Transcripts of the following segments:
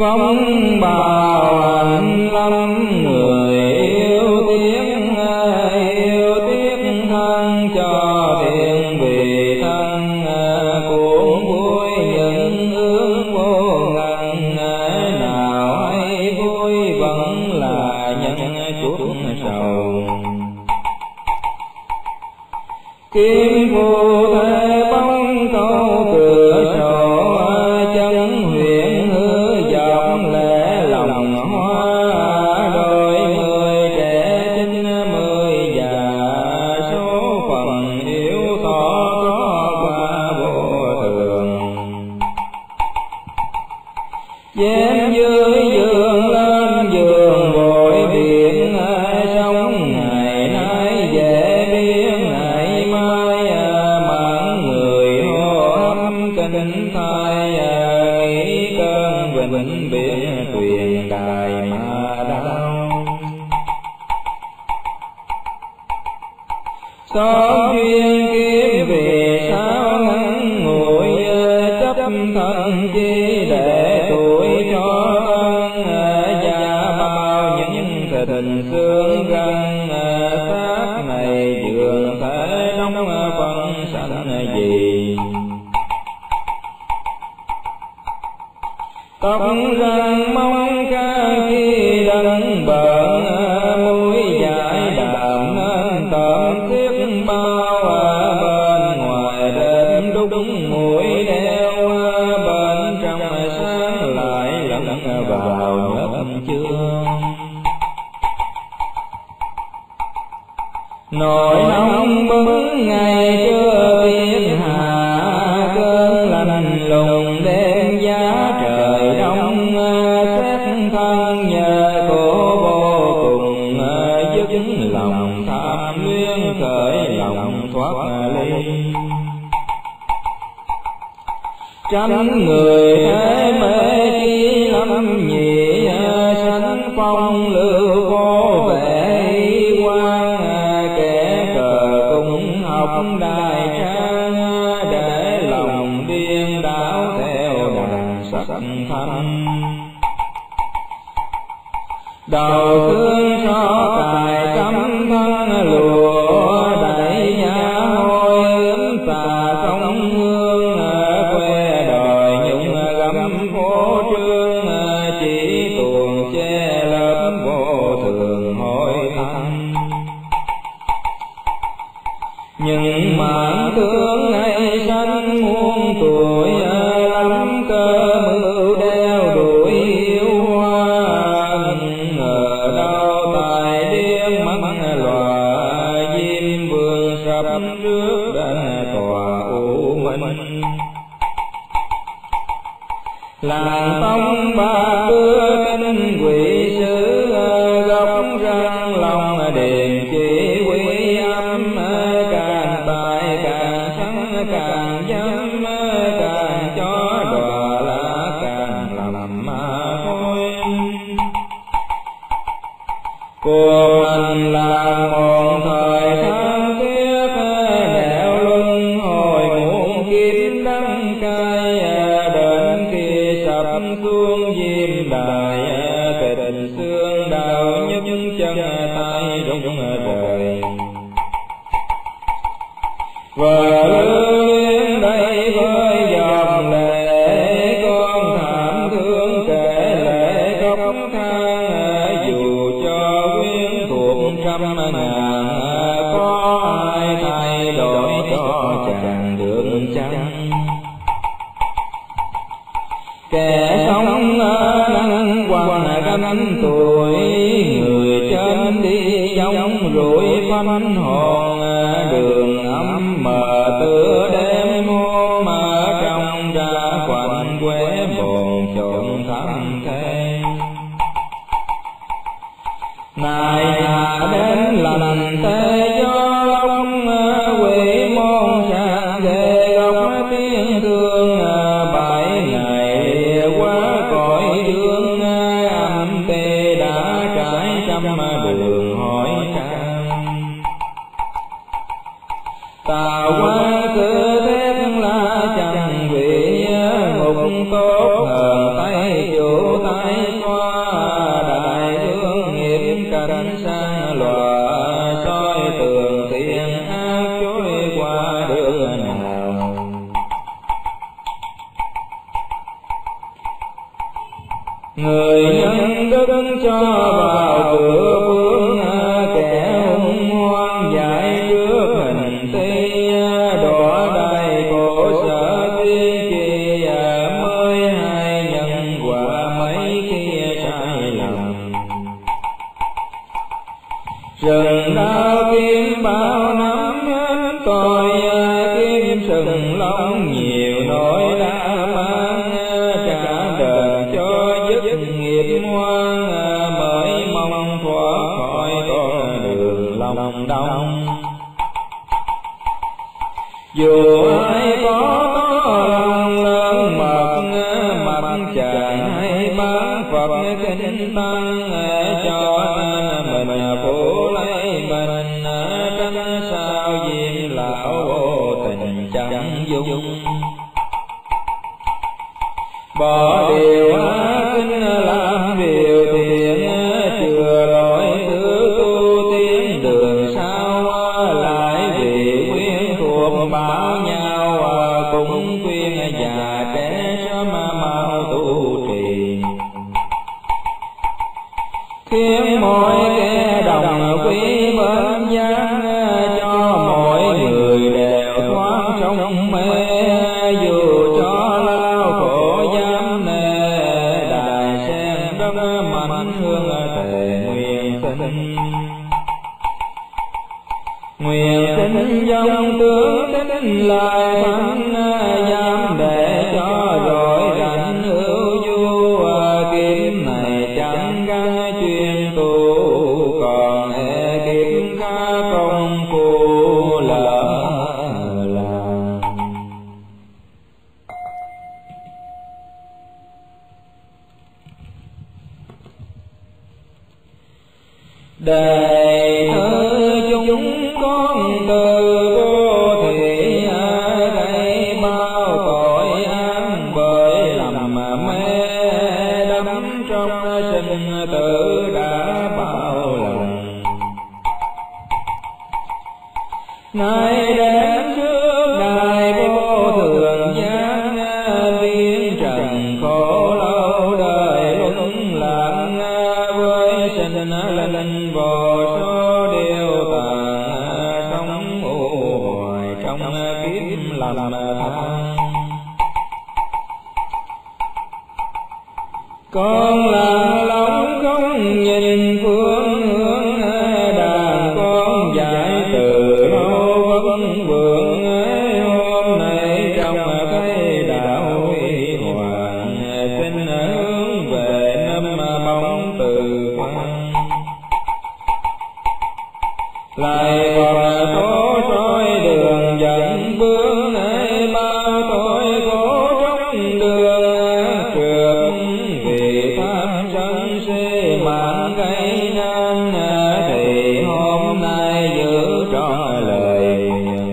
phong bào hạnh lâm người yêu tiếc thân cho thiện vì thân cuốn vui những hướng vô ngần nào hay vui vẫn là nhân chuốc sầu kiếm phù thế bóng câu cửa sổ chân huyền hư giọng lẽ lòng hoa đôi mươi trẻ chín mươi già số phận yếu tỏ có qua vô thường dám dưới giường lên giường vội biển sống ngày nay dễ biến ngày mai mãn người hô hấp kinh thai nghĩ cơn vĩnh biển thuyền đài mà đau xóm duyên kiếm vì sao ngắn ngủi chấp thân chi để tuổi cho thân già bao những thịnh xương gân xác này dường thể nóng phân sanh gì tóc răng mong ca khi đấng bận mũi dài đạm nên tẩm xiết bao bên ngoài đêm đúng mũi đeo bên trong sáng lại lẫn vào nhấp chương nỗi nóng bừng ngày chưa biết hạ cơn lạnh lùng đêm giá trời đông xét thân nhờ cổ vô cùng dứt lòng tham luyến cởi lòng thoát ly trăm người thế mê chi lâm nhị sánh phong lưu vô vẻ quan kẻ cờ cũng học đài trang để lòng điên đảo theo đàn sắc thanh đầu thương cho cài cắm thân lụa đẩy nhà hôi ướm tà sông hương que đòi nhung gấm phố trương chỉ tuồng che lớp vô thường hối thanh nhưng mãn thương ngày xanh muôn tuổi lắm cơ mưu đeo đuổi yêu hoa ngờ đâu tài điên mắt loài diêm vương sắp trước đã tòa u minh làng tông ba đưa kinh quỷ sứ gốc răng lòng điềm chỉ quý âm càng tài càng sáng càng dâm càng cho đọa là càng làm mà thôi cuộc hành là một thời tháng tiếc nẻo luân hồi muôn kiếp đắng cay đến khi sập xuống diêm đài kịch xương đau nhức chân tay rung rời vợ luyến đây với dòng lệ con thảm thương kể lệ khóc than dù cho quyến thuộc trăm ngàn có ai thay đổi cho chàng đường chăng kẻ sống nắng quằn gánh tuổi người trên đi giống rủi phanh hồn đường ấm mờ tựa đêm hôm trong ra quạnh quẻ bồn chồn thắm thế này nhà đến lành thế gió lốc quỷ môn sang ghê góc tiếng thương bảy ngày qua cõi dương âm tê đã trải trăm đường hỏi can tà quan cứ thép la chẳng vị ngục tốt hờn tay chủ ta người nhân đức cho vào cửa vương, kẻ hung hoan giải trước hình ti, đọa đầy khổ sở tiên kỳ, mới hay nhân quả mấy kia sai lầm. Rừng đao kiếm bao năm hết tôi, kiếm sừng lông nhiều nỗi đã mang, trả đền cho dứt nghiệp ngoan, mới mong thoát khỏi con đường lòng đông. Dù ai có lòng lớn mật chàng hay bán Phật kinh tăng, cho nên mình phụ lấy mình, tránh sao diêm lão vô tình chẳng dung. Bỏ điều ác làm điều thiện, chừa lỗi thứ tu tiến đường sao, lại vì quyến thuộc bảo nhau, cũng khuyên già trẻ sớm mau tu trì. Khiến mỗi kẻ đồng quý bên gian, cho mỗi người đều thoát trong mê, dù cho lao khổ dám nề, đài sen đất mạnh hương thề nguyện sinh. Nguyện sinh dòng tướng tính lại thánh, dám để cho rồi rảnh hữu du, kiếm này chẳng gắn chuyên tu, còn kiếp khá công phu lỡ làm. Đời thơ chúng con từ vô thị, gây bao tội ác bởi lầm mê, đắm trong sinh tử đã bao lần. Nay đến trước đài vô thường gian, viên trần khổ lâu đời luân lạc, với sinh linh vô số điều tàn, sống u hoài trong kiếp lầm than. Con là lòng không nhìn phương hướng, đàn con dạy từ lâu vẫn vượng, hôm nay trong cây đạo huy hoàng, xin hướng về năm bóng từ quan. Lại Phật tổ soi đường dẫn bước, bao tội khổ trong đường trượt, vì tham sân si mạng gây nên, thì hôm nay giữ trọn lời.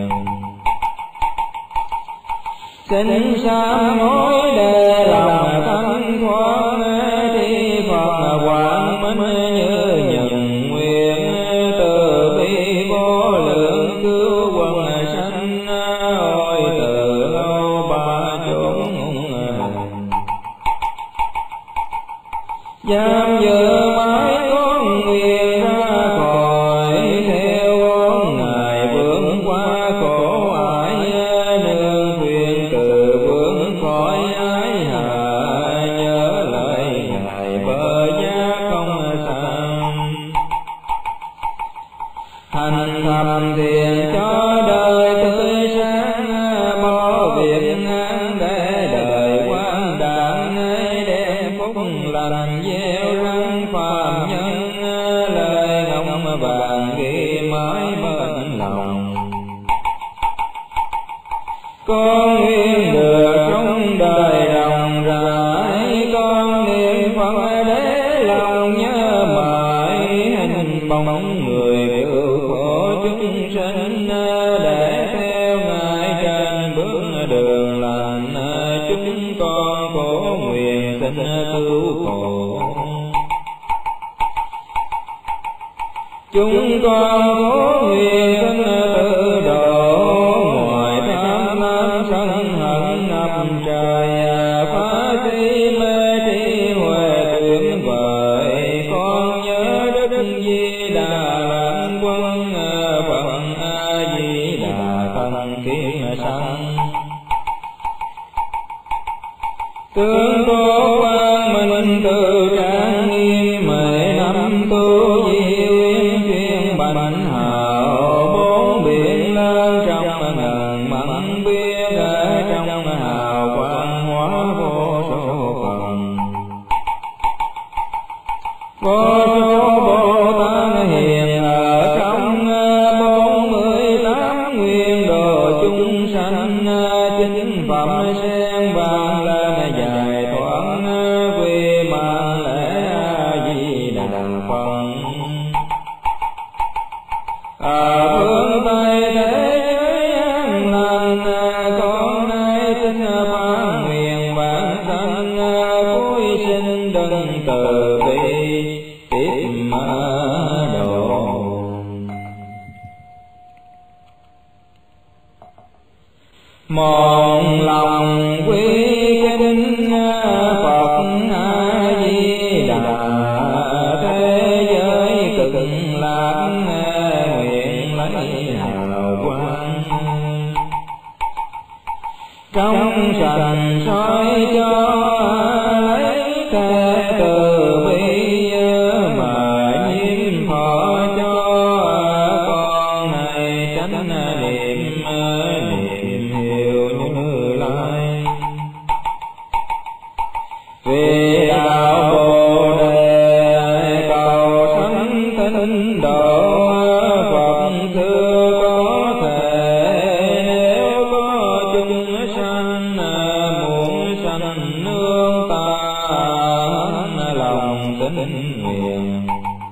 Xin sám hối để lòng thanh thoát, thì Phật quảng minh như nhận nguyện, từ bi vô lượng cứu quần sanh, ôi từ lâu ba chốn hành. Dám giữ mãi con nguyện ra khỏi, theo con Ngài vượt qua khổ ải, nương khuyên từ vượt khỏi ái hạ, nhớ lời Ngài bờ giác không sang. Hành thầm thiền cho đời tươi sáng, bỏ việc ngán để đời quan đản, đem phúc lành gieo răng phàm nhân, lời ngọc vàng ghi mãi bên lòng. Con nguyện được trong đời rộng rãi, con niệm Phật để lòng nhớ mãi, hình bóng người cứu khổ chúng sinh, để theo Ngài trên bước đường lành, chúng con khổ nguyện xin cứu khổ. Chúng con khổ nguyện xin tự độ, ngoài tham lam sân hận ngập trời, phá si mê trí huệ thần kiến sanh. Tướng tốt quang minh tự trang nghiêm mười năm tu di uyên chuyên bạch hào bốn biển lớn trong ngàn mặn biết ở trong hào quang hóa vô số phần. Vô số Bồ Tát hiện ở trong 48 nguyên độ chúng sanh, chính phẩm sen vàng lên dài thoáng quy mạng lễ A Di Đà Phật. Ở phương Tây thế giới an lành, con nay xin phán nguyện bản thân cuối sinh đừng từ bi tiếp độ. Một lòng quy kính Phật A Di Đà, thế giới cực lạc nguyện lấy hào quang. Trong sạch soi cho lấy thế từ bi mà nhiếp thọ cho con này tránh niệm hiệu Như Lai. Vì đạo Bồ Đề cầu sanh tinh độ Phật xưa có thể, nếu có chúng sanh muốn sanh nương ta lòng tín nguyện.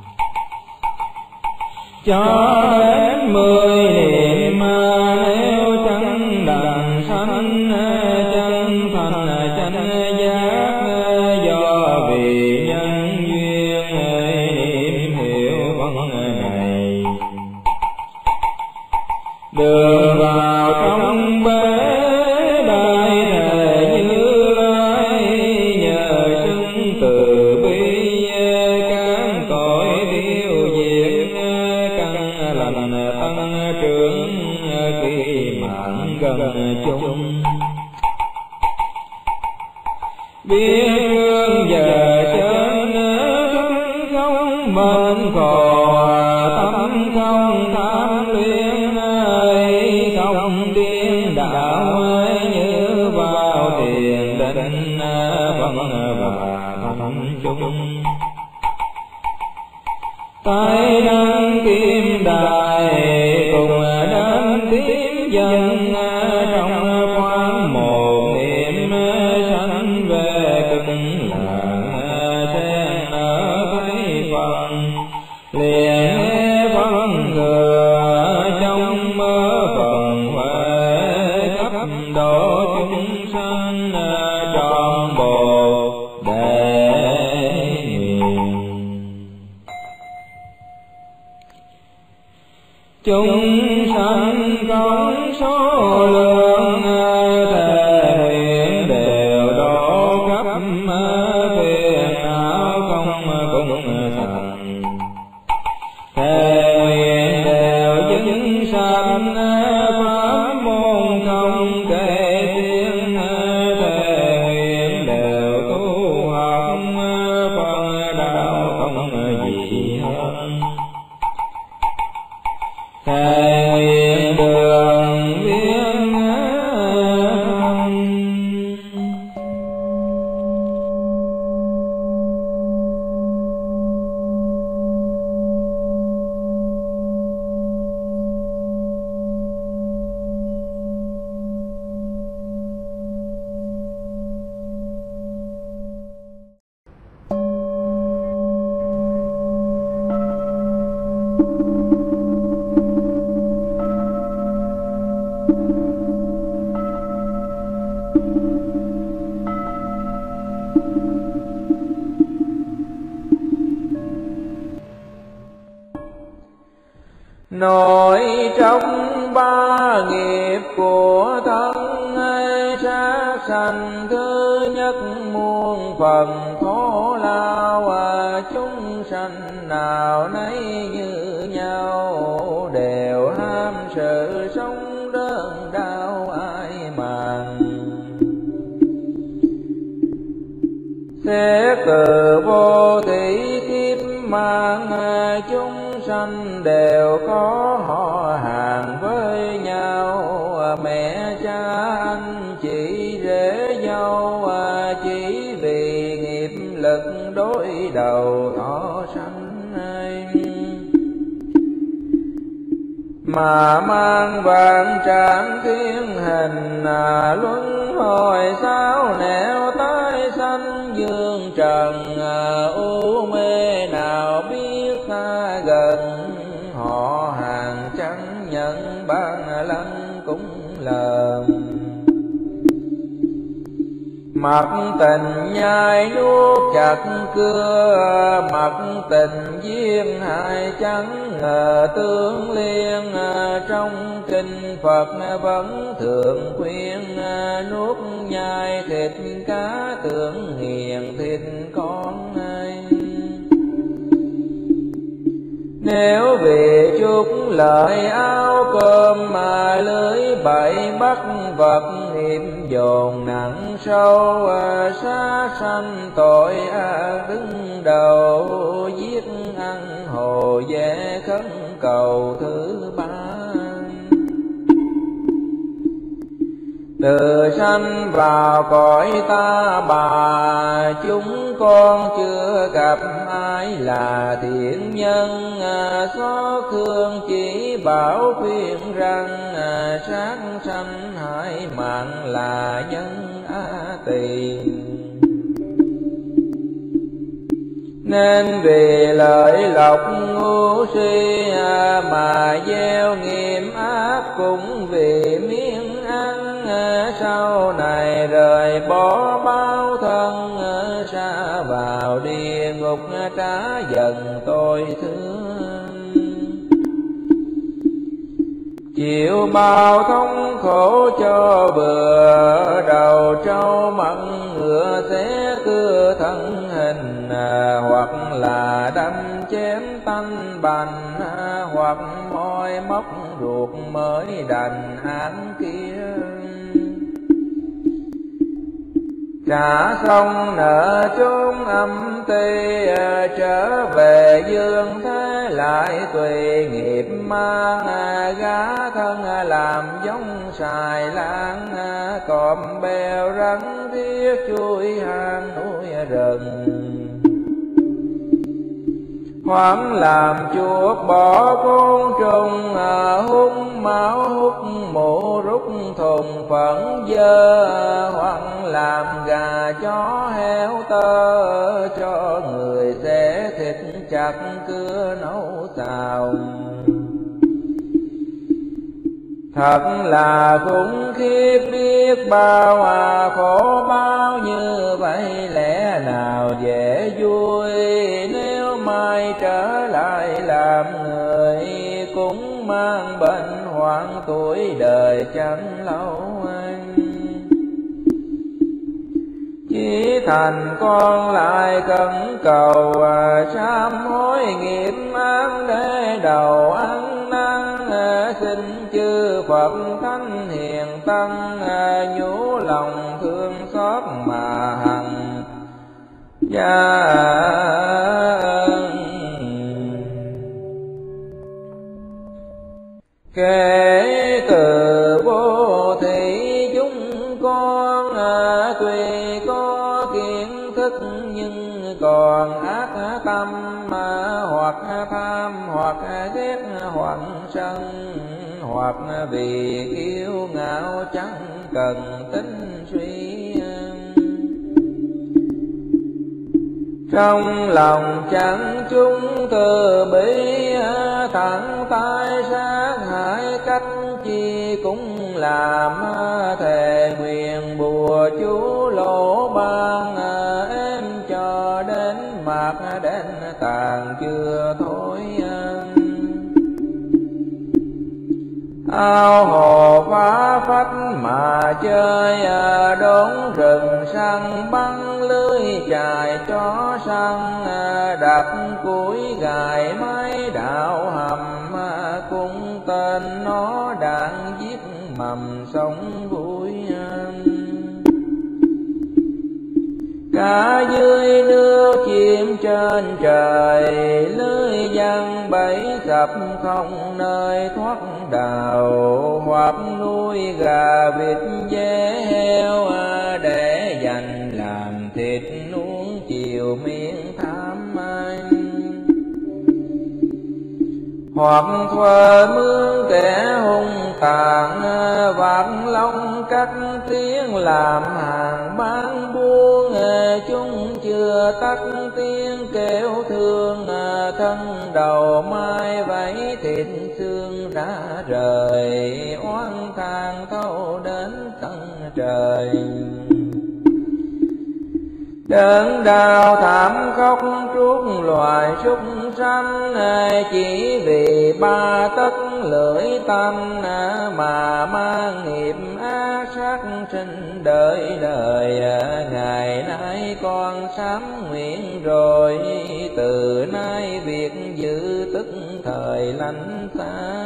Cho đến 10 niệm nếu chẳng đặng sanh chân thành chánh giác, do vì nhân duyên niệm hiệu Phật này. Đường vào trong bế đại thể Như Lai, nhờ xưng từ bi các tội tiêu diệt, căn lành tăng trưởng khi mạng gần chung. Biết hương giờ chân không mến khổ, tâm không tham luyện không điên đảo, như vào thiền định Phật và thâm chung. Tay nâng kim đài cùng đến tiếng dân, trong khoáng một niệm sanh về cực lạc sen ở thấy Phật. Liền nghe Phật thừa trong mơ phần huệ, khắp độ chúng sanh trọn Bồ Đề nguyện. Chúng sanh không số lượng, thể nguyện đều độ khắp phiền não không cùng thành. Thể nguyện đều chứng sanh pháp môn không kể xiên, thể nguyện đều tu học Phật đạo không gì hơn. Thể nguyện đường viên Nội trong ba nghiệp của thân sát sanh, thứ nhất muôn phần khổ lao, chúng sanh nào nấy như nhau, đều ham sự sống đơn Xét từ vô thủy kiếp mang chúng sanh đều có họ hàng với nhau, mẹ cha anh chị rể dâu, chỉ vì nghiệp lực đối đầu thọ sanh mà mang vạn trạng thiên hình, luân hồi sao nẻo tái sanh dương trần, u mê nào biết xa gần, họ hàng chẳng nhận ban lăng cũng lờn. Mặc tình nhai nuốt chặt cưa, mặc tình duyên hại chẳng ngờ tương liên, trong kinh Phật vẫn thường khuyên nuốt nhai thịt cá tưởng hiền thịt con ai. Nếu vì chút lợi áo cơm mà lưới bậy bắt vật, nghiệp dồn nặng sâu sát sanh tội ác đứng đầu, giết ăn hồ dễ khấn cầu thứ ba. Từ sanh vào cõi ta bà, chúng con chưa gặp ai là thiện nhân, xót thương chỉ bảo khuyên rằng, sát sanh hại mạng là nhân tỳ. Nên vì lợi lộc ngu si mà gieo nghiệp ác, cũng vì miếng ăn sau này rời bỏ bao thân, xa vào địa ngục trả dần tôi thương. Chịu bao thống khổ cho vừa, đầu trâu mặn ngựa xé cưa thân hình, hoặc là đâm chém tanh bành, hoặc môi móc ruột mới đành án kia. Trả xong nợ chốn âm ti, trở về dương thế lại tùy nghiệp mang, gá thân làm giống xài lan, cọp bèo rắn thiết chui hang núi rừng. Hoảng làm chuột bỏ côn trùng, hút máu hút mũ rút thùng phẫn dơ, hoảng làm gà chó heo tơ, cho người xé thịt chặt cưa nấu xào. Thật là khủng khiếp biết bao, khổ bao như vậy lẽ nào dễ vui. Nếu mai trở lại làm người, cũng mang bệnh hoạn tuổi đời chẳng lâu anh. Chỉ thành con lại cẩn cầu, sám hối nghiệp ác để đầu ăn năn. Xin chư Phật thánh hiền tăng, nhủ lòng thương xót mà hằng gia ân. Kể từ vô thị chúng con, tuy có kiến thức nhưng còn ác tâm, hoặc tham hoặc ghét hoặc sân, hoặc vì kiêu ngạo chẳng cần tính suy. Trong lòng chẳng chúng từ bi, thẳng tay sát hại cách chi cũng làm. Thề nguyện bùa chú lỗ ban, em cho đến mạc đến tàn chưa thôi. Ao hồ phá phách mà chơi, đốn rừng săn bắn lưới chài chó săn. Đặt củi gài máy đạo hầm, cung tên nó đạn giết mầm sống vui. Cá dưới nước chim trên trời, lưới giăng bẫy sập không nơi thoát đào. Hoặc nuôi gà vịt dê heo, để dành làm thịt nuông chiều miệng tham anh. Hoặc thuê mướn kẻ hung tàn, vạt lông cắt tiếng làm hàng bán buôn. Chúng chưa tắt tiếng kêu thương, thân đầu mai vẫy thịt xương đã rời. Oán than thâu đến tận trời, đớn đau thảm khóc truốt loài súc sanh. Chỉ vì ba tấc lưỡi tâm, mà mang nghiệp ác sát sinh đợi đời. Ngày nay con sám nguyện rồi, từ nay việc giữ tức thời lánh xa.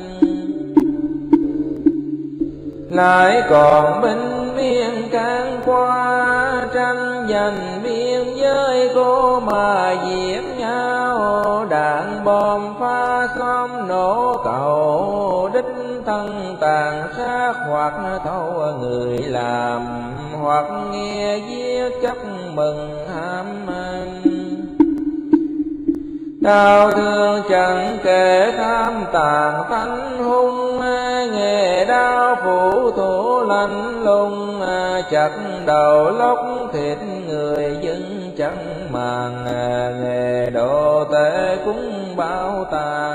Lại còn binh biên can qua, tranh giành biên giới cô mà giết nhau. Đạn bom phá xóm nổ cầu, đích thân tàn sát hoặc thâu người làm. Hoặc nghe giết chấp mừng ham ăn, đau thương chẳng kể tham tàn tánh hung. Nghề đau phủ thủ lạnh lùng, chặt đầu lóc thịt người dân chẳng màng. Nghề đồ tể cũng bao tàn,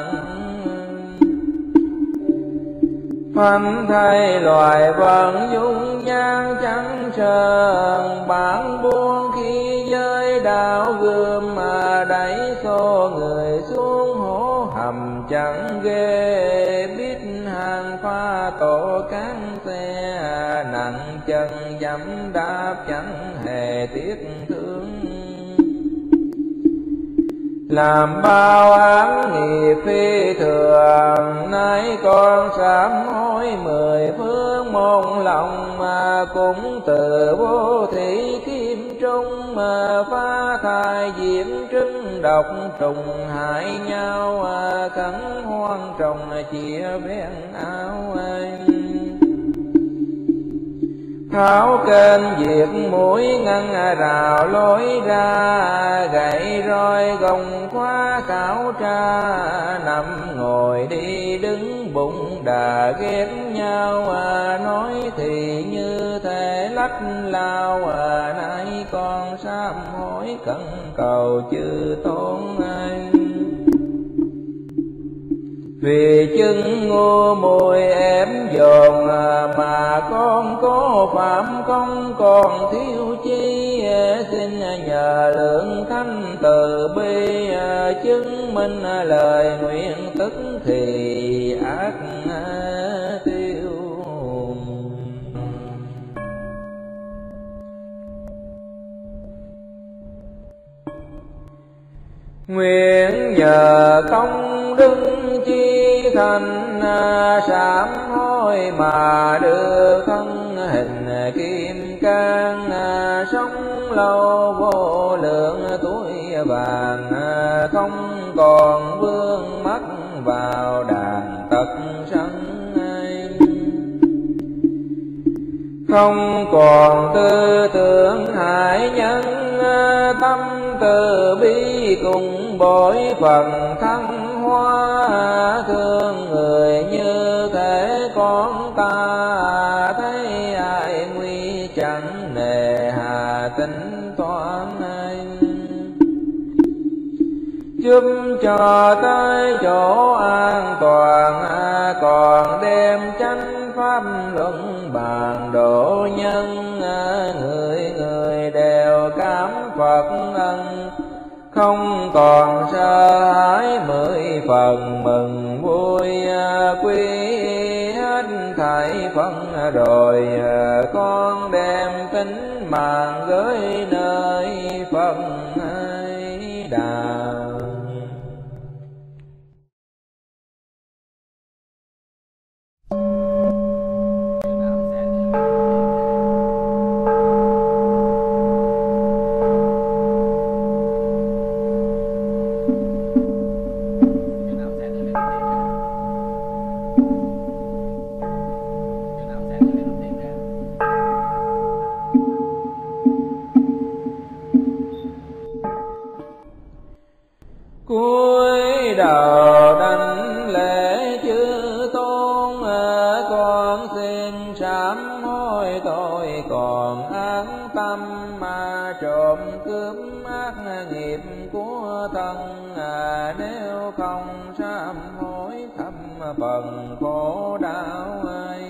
phanh thay loài vận dung nhan chẳng sơn. Bản buông khi giới đạo gươm, mà đẩy xô người xuống hố hầm chẳng ghê. Biết hàng pha tổ cán xe, nặng chân dẫm đạp chẳng hề tiếc thương. Làm bao ám nghiệp phi thường, nay con sám hối mười phương môn lòng. Mà cũng từ vô thị kim trung, mà phá thai diễm trứng độc trùng hại nhau. Cắn hoang trồng chia ven áo anh, tháo kênh diệt mũi ngăn rào lối ra. Gậy roi gồng khóa khảo tra, nằm ngồi đi đứng bụng đà ghét nhau. Nói thì như thể lách lao, nay con sám hối cẩn cầu chư tôn anh. Vì chứng ngu muội ém dồn, mà con có phạm công còn thiếu chi. Xin nhờ lượng thánh từ bi, chứng minh lời nguyện tức thì ác tiêu. Nguyện nhờ công đức chi thành, sám hối mà được thân hình kim cang. Sống lâu vô lượng tuổi vàng, không còn vương mắc vào đàn tật sân. Không còn tư tưởng hại nhân, tâm từ bi cùng bội phần thăng hoa. Thương người như thể con ta, thấy ai nguy chẳng nề hà tính toán anh. Giúp cho tới chỗ an toàn, còn đem chánh pháp luận bàn độ nhân. Người người đều cảm Phật ân, không còn sợ hãi mười phần mừng vui. Quy hết thảy phân rồi, con đem tính mạng gửi nơi Phật Đà. trộm cướp ác nghiệp của thân, nếu không sám hối thâm phần khổ đau ai.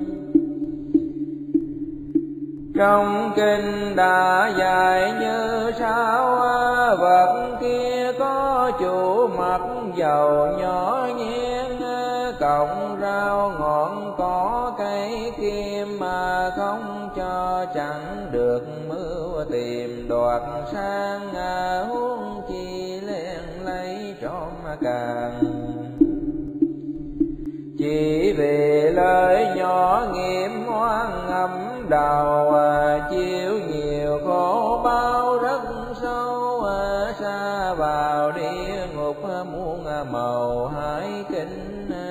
Trong kinh đã dạy như sau, vật kia có chủ mặc dầu nhỏ nhien, cọng rau ngọn cỏ cây kim mà không cho chẳng được mưu tìm đoạt sang, huống chi len lấy trộm càng. Chỉ vì lời nhỏ nghiệp oan ngầm đầu, chịu nhiều khổ bao rất sâu, xa vào địa ngục muôn màu hải kinh.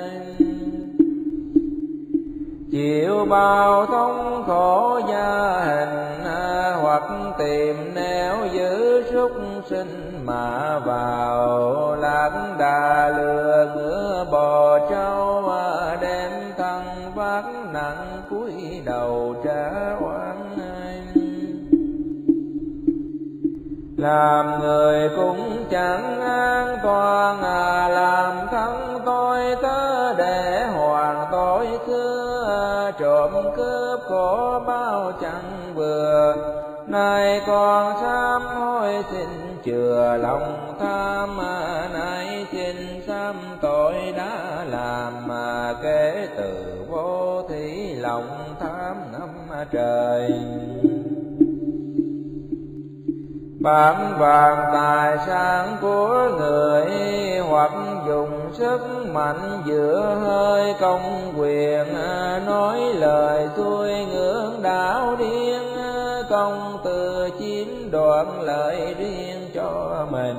Chịu bao thống khổ gia hình, hoặc tìm nẻo giữ súc sinh mà vào, lạc đà lừa ngựa bò trâu, đem thân vác nặng cúi đầu trả oan. Làm người cũng chẳng an toàn, làm thân tôi tớ để hoàn tội xưa, trộm cướp khổ bao chẳng vừa. Nay con sám hối xin chừa lòng tham, nay xin sám tội đã làm, kể từ vô thí lòng tham ngắm trời. Bán vàng tài sản của người, hoặc dùng sức mạnh giữa hơi công quyền, nói lời xuôi ngưỡng đạo điên, công từ chiếm đoạt lợi riêng cho mình.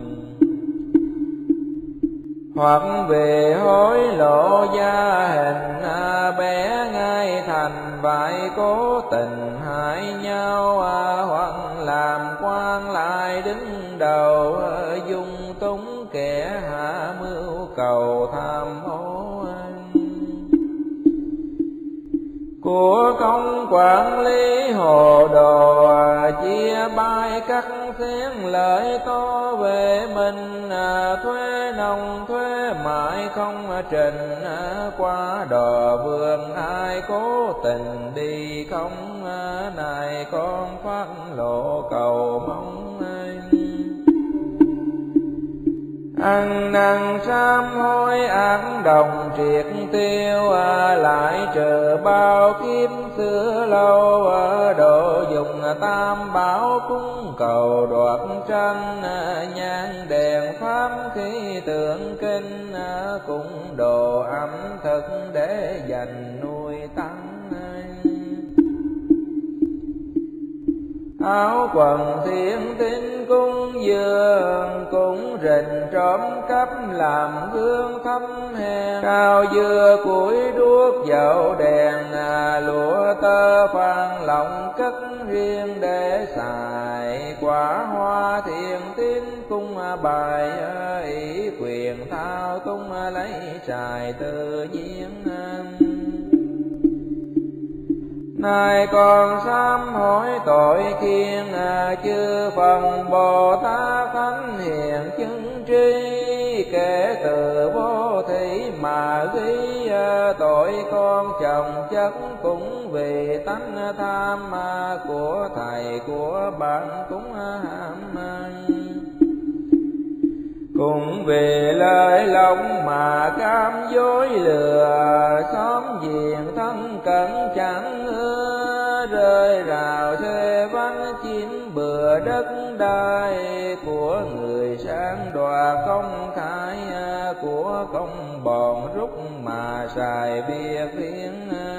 Hoặc về hối lộ gia hình, bé ngay thành bại cố tình hại nhau, hoặc làm quan lại đứng đầu, dung túng kẻ hạ mưu cầu tham ô. Của công quản lý hồ đồ, chia bay cắt xén lợi to về mình, thuế nông thuế mại không trình, qua đò vườn ai cố tình đi không, này con phát lộ cầu mong. Ăn năn sám hối ác đồng triệt tiêu, lại trừ bao kiếp xưa lâu, độ dùng tam bảo cúng cầu đoạt tranh, nhang đèn pháp khí tượng kinh, cũng đồ ẩm thực để dành nuôi tăng. Áo quần thiện tín cúng dường, cũng rình trộm cắp làm gương thấm hèn. Cao dưa củi đuốc dầu đèn, lụa tơ phan lòng cất riêng để xài. Quả hoa thiện tín cung bài, ý quyền thao tung lấy trài tự nhiên. Nay con sám hối tội khiên, chư phần Bồ Tát thánh hiền chứng tri. Kể từ vô thí mà ghi, tội con chồng chất cũng vì tánh tham, của thầy của bạn cũng ham. Cũng vì lời lòng mà cam dối lừa, xóm giềng thân cận chẳng ưa. Rơi rào xê vắng chiếm bừa đất đai, của người sang đoạt không khai, của công bòn rút mà xài việc riêng.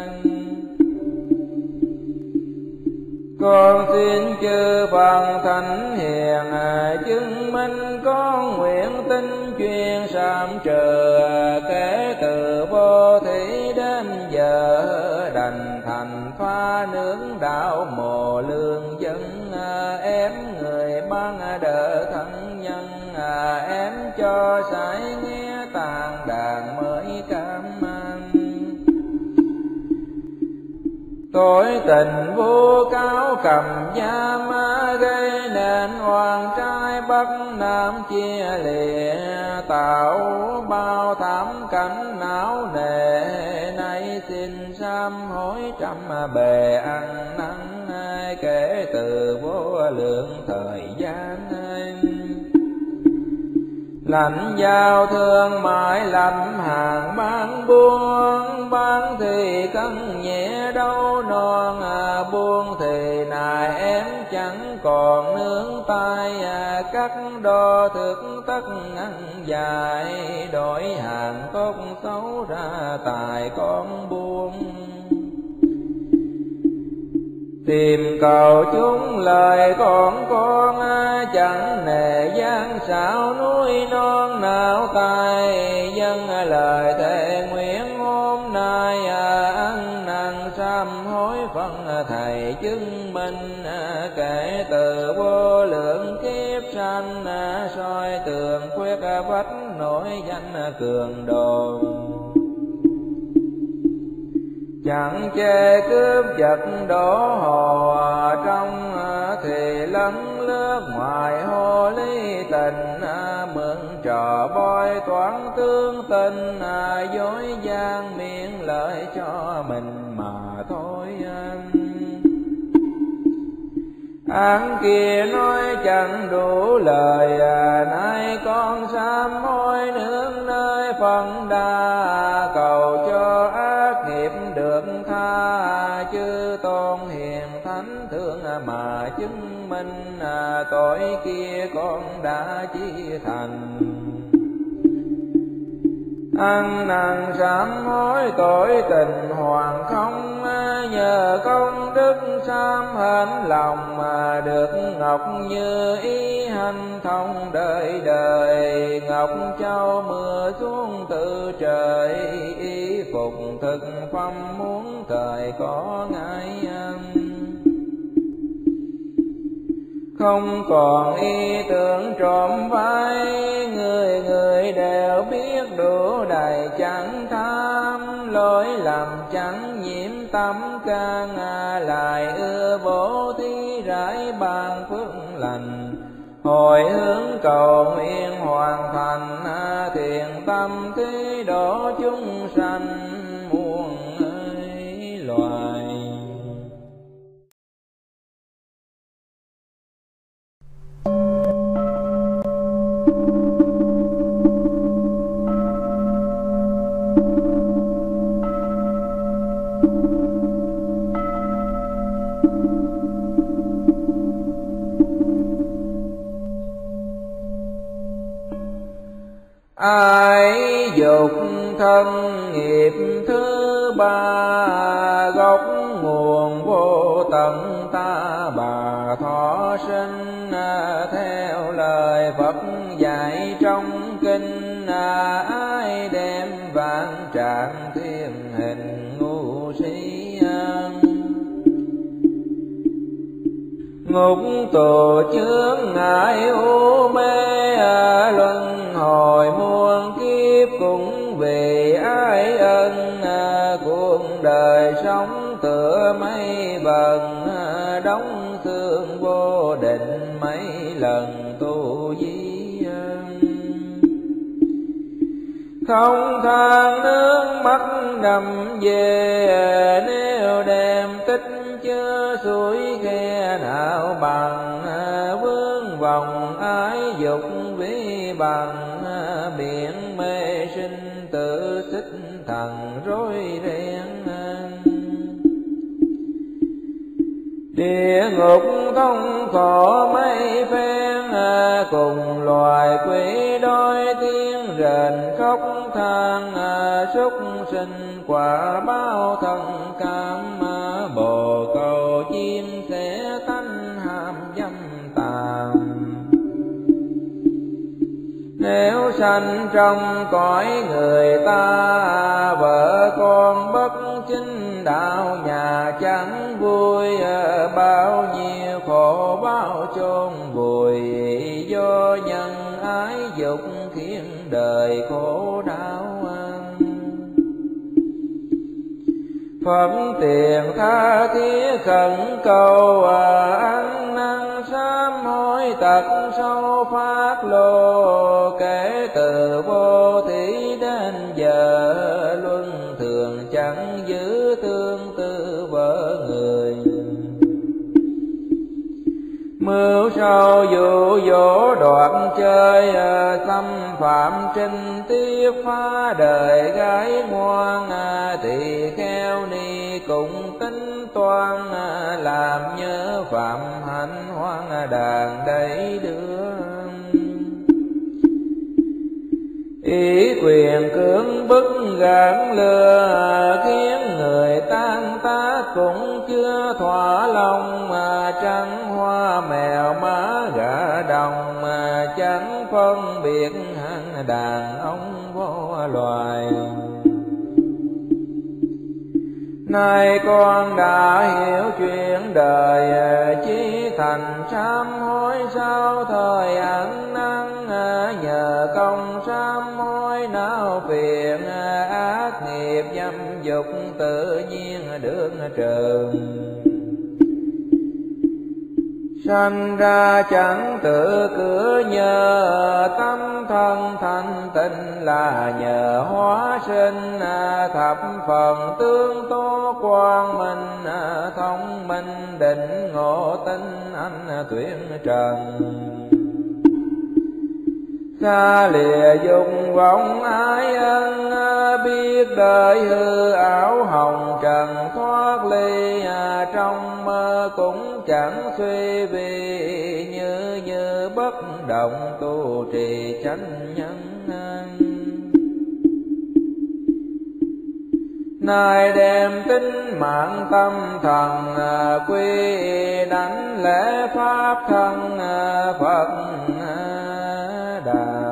Con xin chư phần thánh hiền, chứng minh con nguyện tin chuyên sám trừ. Kể từ vô thí đến giờ, đành thành pha nướng đạo mồ lương dân. Ém người ban đỡ thân nhân, ém cho sải nghe tàn đàn mới cảm. Tội tình vô cáo cầm giam, gây nên oan trai Bắc Nam chia lìa. Tạo bao thảm cảnh não nề, nay xin sám hối trăm bề ăn năn. Kể từ vô lượng thời gian, lãnh giao thương mãi lâm hàng bán buôn. Bán thì cân nhẹ đâu non, buông thì nài em chẳng còn nương tay. Cắt đo thực tất ăn dài, đổi hàng tốt xấu ra tài con buông. Tìm cầu chúng lời con chẳng nề gian xảo núi non nào tay. Dân lời thề nguyện hôm nay, ăn năn sám hối phân thầy chứng minh. Kể từ vô lượng kiếp sanh, soi tường khuyết vách nổi danh cường đồn. Chẳng chê cướp giật đổ hồ trong, thì lấn lướt ngoài hồ ly tình. Mượn trò bói toán tương tình, dối gian miệng lợi cho mình mà thôi. Án kia nói chẳng đủ lời, nay con sám hối nương nơi phần đa. Cầu cho ác nghiệp được tha, chư tôn hiền thánh thương mà chứng minh. Tội kia con đã chi thành, ăn năn sám hối tội tình hoàn không. Nhờ công đức sám hên lòng, mà được ngọc như ý hành thông đời đời. Ngọc châu mưa xuống từ trời, y phục thực phẩm muốn thời có ngại. Không còn ý tưởng trộm vai, người người đều biết đủ đầy chẳng tham. Lỗi lầm chẳng nhiễm tâm can, lại ưa bố thí rải ban phước lành. Hồi hướng cầu nguyện hoàn thành, thiện tâm thí độ chúng sanh muôn loài. Ai dục thân nghiệp thứ ba, gốc nguồn vô tận ta bà thọ sinh. Theo lời Phật dạy trong kinh, ai đem vạn trạng thiên hình ngu si. Ngục tù chướng ngại u mê, luân hồi muôn kiếp cũng vì ái ân. Cuộc đời sống tựa mây vần, đóng xương vô định mấy lần tu di. Không than nước mắt đầm về, nếu đem tích chứa suối khe nào bằng. Vương vòng ái dục vi bằng, biển mê sinh tự xích thần rối ren. Địa ngục thống khổ mấy phen, cùng loài quỷ đói tiếng rền khóc than. Súc sinh quả báo thân cam, bồ câu chim sẽ tánh ham dâm tàm. Nếu sanh trong cõi người ta, vợ con bất chính đạo nhà chẳng vui. Bao nhiêu khổ bao chôn vùi, do nhân ái dục khiến đời khổ đau. Phật tiền tha thiết khẩn cầu, ăn năn sám hối tật sâu phát lộ. Kể từ vô thí đến giờ, luân thường chẳng giữ tương tư vợ người. Mưu sâu dụ dỗ đoạn chơi, xâm phạm trinh tiết phá đời gái ngoan. Tỳ kheo ni cũng tính toan, làm nhớ phạm hạnh hoang đàn đẩy đưa. Ý quyền cưỡng bức gạn lừa, khiến người tan tác cũng chưa thỏa lòng. Mà trắng hoa mèo má gà đồng, mà chẳng phân biệt hạng đàn ông vô loài. Nay con đã hiểu chuyện đời, chí thành sám hối sau thời ăn năn. Nhờ công sám hối não phiền, ác nghiệp dâm dục tự nhiên được trừ. Sanh ra chẳng tự cửa nhờ, tâm thân thanh tịnh là nhờ hóa sinh. Thập phần tương tố quang minh, thông minh định ngộ tinh anh tuyển trần. Xa lìa dục vọng ái ân, biết đời hư ảo hồng trần thoát ly. Trong mơ cũng chẳng suy vì, như bất động tu trì chánh nhân. Nay đem tính mạng tâm thần, quy đảnh lễ pháp thân Phật Đà.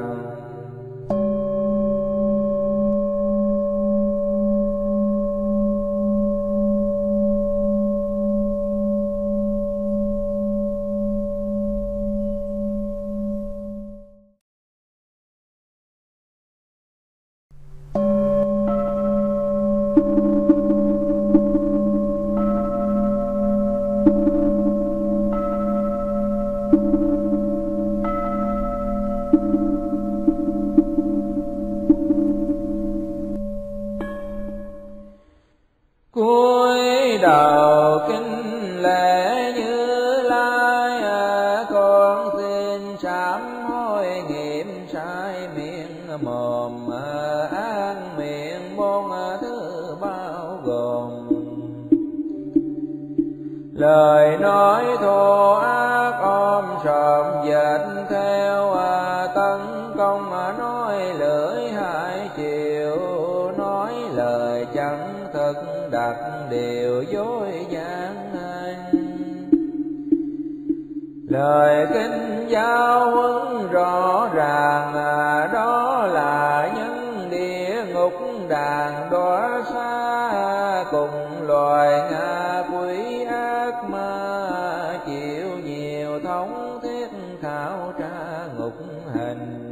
Cúi đầu kính lễ Như Lai, con xin sám hối nghiệp sai miệng mồm. Ác miệng môn thứ bao gồm, lời nói thô ác ôm sòm dệt theo. Tấn công nói lưỡi hai chiều, nói lời chẳng thực đặt điều dối gian. Lời kinh giáo huấn rõ ràng, đó là nhân địa ngục đàn đọa xa. Cùng loài ngạ quỷ ác ma, chịu nhiều thống thiết khảo tra ngục hình.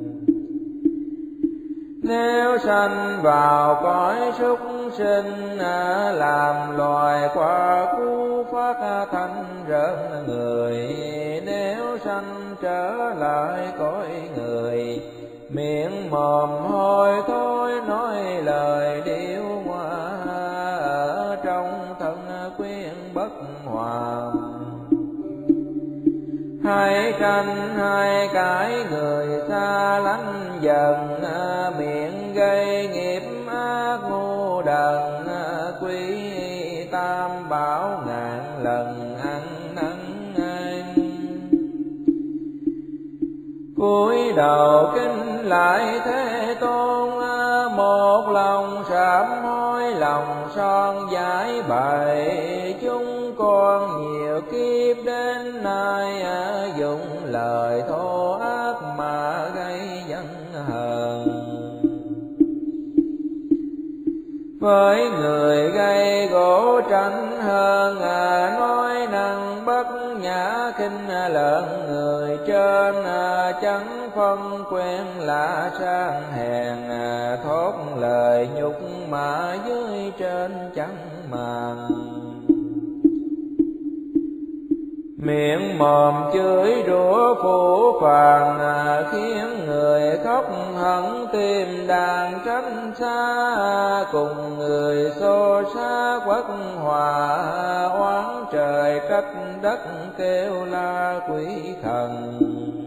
Nếu sanh vào cõi súc sinh, làm loài qua cú phát thanh rợn người. Nếu sanh trở lại cõi người, miệng mồm hôi thối nói lời điêu hoa. Ở trong thân quyến bất hòa, hai tranh hai cái người xa lánh dần. Miệng gây nghiệp ác ngu đần, quý tam bảo ngàn lần ăn năn. Cúi đầu kính lại Thế Tôn, một lòng sám hối lòng son giải bày. Chúng con nhiều kiếp đến nay, dùng lời thô ác mà gây dân hờn. Với người gây gỗ tranh hơn, nói năng bất nhã khinh lợn người trên. Chẳng phân con quen lạ sang hèn, thốt lời nhục mạ dưới trên chẳng màng. Miệng mồm chửi rủa phũ phàng, khiến người khóc hận tim đàn tránh xa. Cùng người xô xá quất hòa, oán trời trách đất kêu la quỷ thần.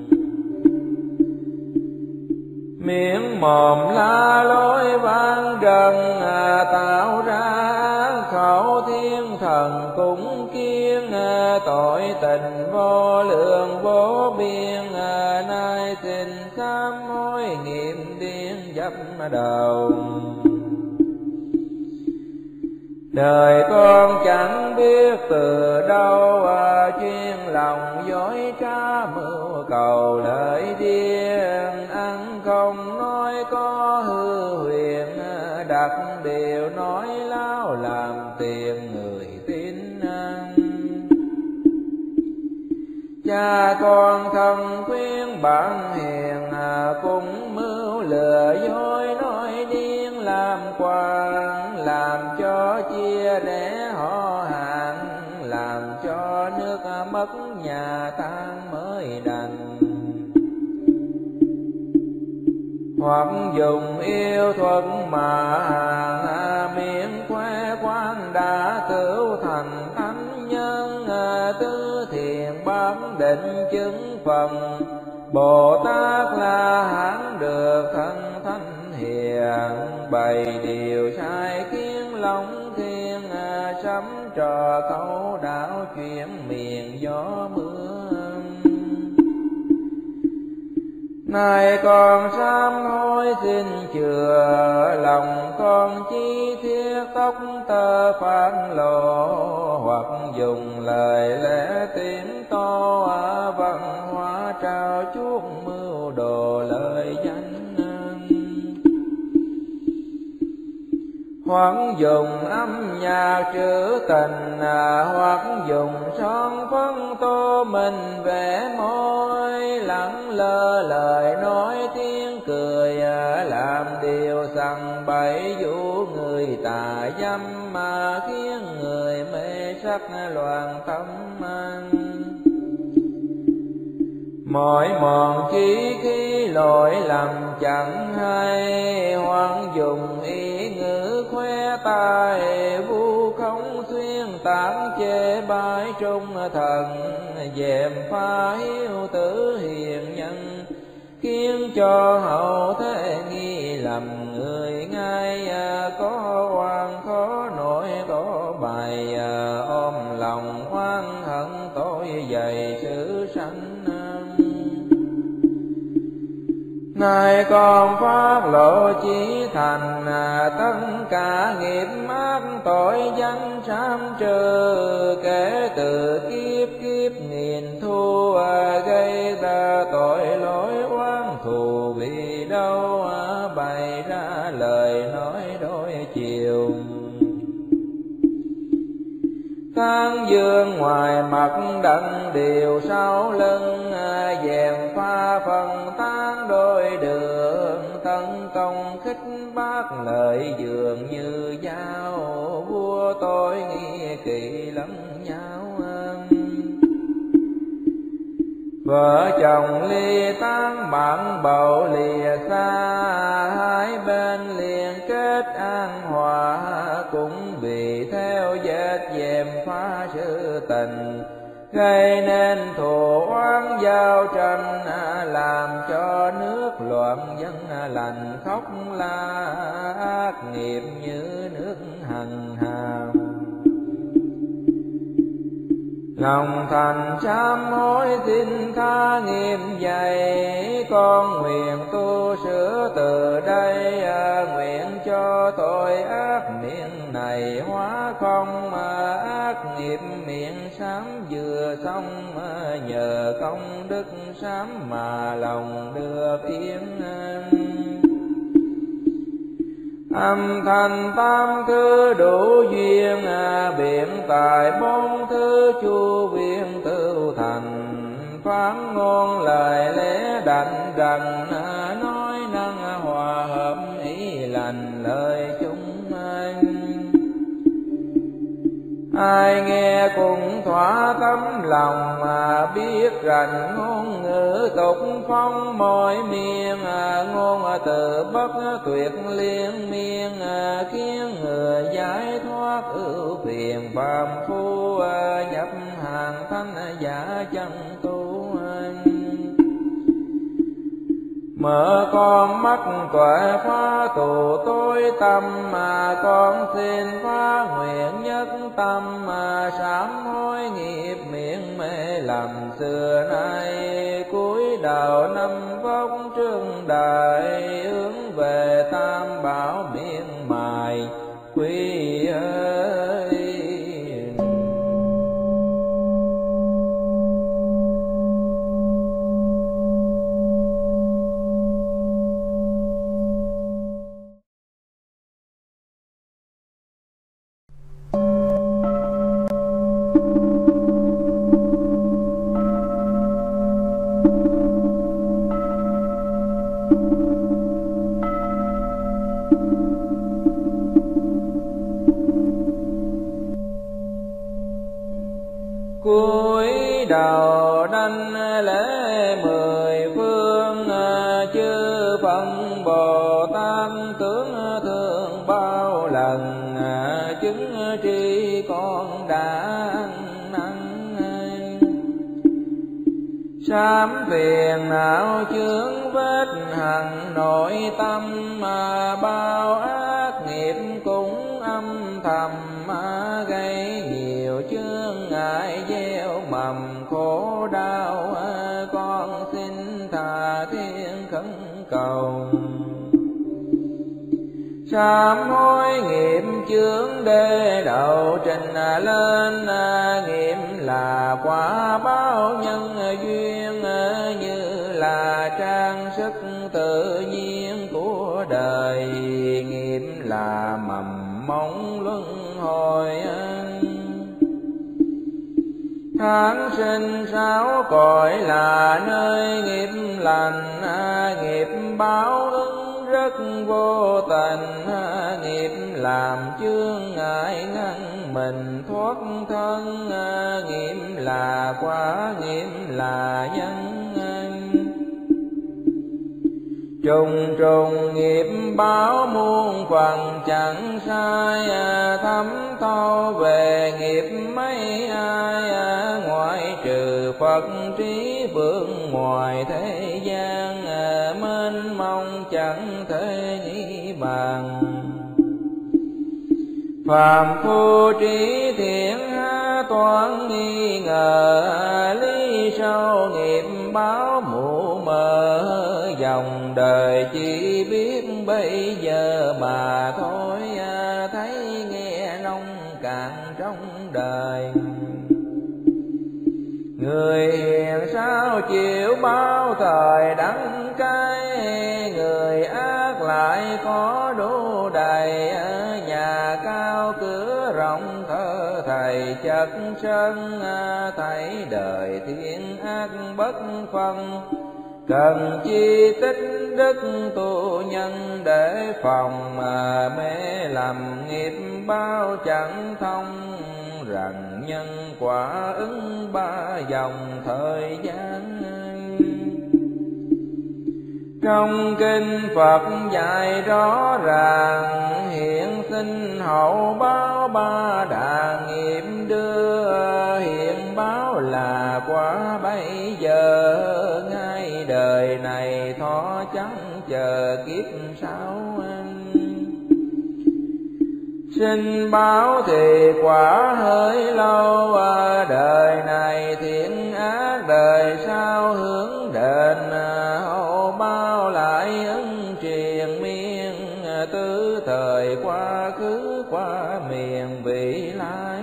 Miệng mồm la lối vang rần, tạo ra khẩu thiên thần cũng kiêng. Tội tình vô lượng vô biên, nay xin sám hối nghiệm điên dấp đầu. Đời con chẳng biết từ đâu, chuyên lòng dối trá mưu cầu lợi điên. Ăn không nói có hư huyền, đặt điều nói láo làm tiền người tin ăn. Cha con thân khuyên bạn hiền, cũng mưu lừa dối nói điên làm quan. Làm cho chia rẽ họ hàng, làm cho nước mất nhà tan mới đành. Hoặc dùng yêu thuật mà hàng, miệng khoe khoang đã cứu thành thánh nhân. Tứ thiền bán định chứng phần, Bồ Tát La Hán được thân thánh hiền. Bày điều sai khiến lòng thiên, sắm trò câu đạo chuyện miền gió mưa. Nay con sám hối xin chừa, lòng con chi thiết tóc tơ phản lộ. Hoặc dùng lời lẽ tiếng to, văn hóa trao chuốc mưu đồ lời danh. Hoặc dùng âm nhạc trữ tình, hoặc dùng son phấn tô mình vẽ môi. Lặng lơ lời nói tiếng cười, làm điều sằng bậy dụ người tà dâm. Mà khiến người mê sắc loạn tâm anh. Mỗi mòn chỉ khi lỗi lầm chẳng hay, hoặc dùng ý ngữ khoe tài vu khống xuyên tán chê bai trung thần. Dèm pha hiếu tử hiền nhân, khiến cho hậu thế nghi lầm người ngay. Có oan khó nổi có bài, ôm lòng oan hận tội dày sự sanh. Nay con phát lộ chí thành, tất cả nghiệp ác tội danh sám trừ. Kể từ kiếp kiếp nghìn thu, gây ra tội lỗi oán thù. Vì đâu bày ra lời nói đôi chiều. Tán dương ngoài mặt đặng điều sau lưng, dèm pha phần tán đôi đường. Tấn công khích bác lời dường như dao, vua tôi nghi kỵ lẫn nhau. Vợ chồng ly tán bạn bầu lìa xa, hai bên liền kết an hòa. Cũng vì theo vết dèm pha sự tình, gây nên thù oán giao tranh. Làm cho nước loạn dân lành khóc la, ác nghiệp như nước hằng hàm. Lòng thành sám hối xin tha nghiêm dày, con nguyện tu sửa từ đây. Nguyện cho tội ác miệng này hóa không, ác nghiệp miệng sám vừa xong. Nhờ công đức sám mà lòng được yên an. Âm thanh tam thứ đủ duyên, biện tài bốn thứ chu viên tự thành. Phán ngôn lời lẽ đạo rành rằng nói năng hòa hợp ý lành lời chúng ai nghe cùng thỏa tấm lòng mà biết rành ngôn ngữ tục phong mọi miền ngôn từ bất tuyệt liên miên khiến người giải thoát ưu phiền phàm phu nhập hàng thanh giả chân tu mở con mắt tuệ phá tù tối tâm mà con xin phá nguyện nhất tâm mà sám hối nghiệp miệng mê lầm xưa nay cúi đầu năm vóc trương đại hướng về tam bảo miên mài quy ơi. Cúi đầu đảnh lễ mười phương chư Phật Bồ Tát tướng thương bao lần chứng tri con đã năng sám phiền não chướng vết hằn nội tâm bao ác nghiệp cũng âm thầm gây nhiều chướng ngại gieo mầm khổ đau con xin tha thiên khấn cầu sám hối nghiệp chướng đê đầu trình lên nghiệp là quả báo nhân duyên như là trang sức tự nhiên của đời nghiệp là mầm móng luân hồi tháng sinh sáu cõi là nơi nghiệp lành nghiệp báo ứng rất vô tình nghiệp làm chướng ngại ngăn mình thoát thân nghiệp là quả nghiệp là nhân trùng trùng nghiệp báo muôn phần chẳng sai thấm thâu về nghiệp mấy ai ngoại trừ Phật trí vượng ngoài thế gian mênh mông chẳng thể nghĩ bàn phàm phu trí thiện toán nghi ngờ lý sâu nghiệp báo mù mờ dòng đời chỉ biết bây giờ mà thôi thấy nghe nông cạn trong đời người hiền sao chịu bao thời đắng cay người ác lại có đủ đầy nhà cao cửa rộng thơ thầy chất sân thấy đời thiên ác bất phân cần chi tích đức tu nhân để phòng mà mê lầm nghiệp bao chẳng thông rằng nhân quả ứng ba dòng thời gian trong kinh Phật dạy rõ ràng hiện sinh hậu báo ba đà nghiệp đưa hiện báo là quả bây giờ ngay đời này thọ chẳng chờ kiếp sau sinh báo thì quả hơi lâu đời này thiện ác đời sau hướng đền hậu bao lại ứng triền miên tứ thời quá khứ qua miền vị lai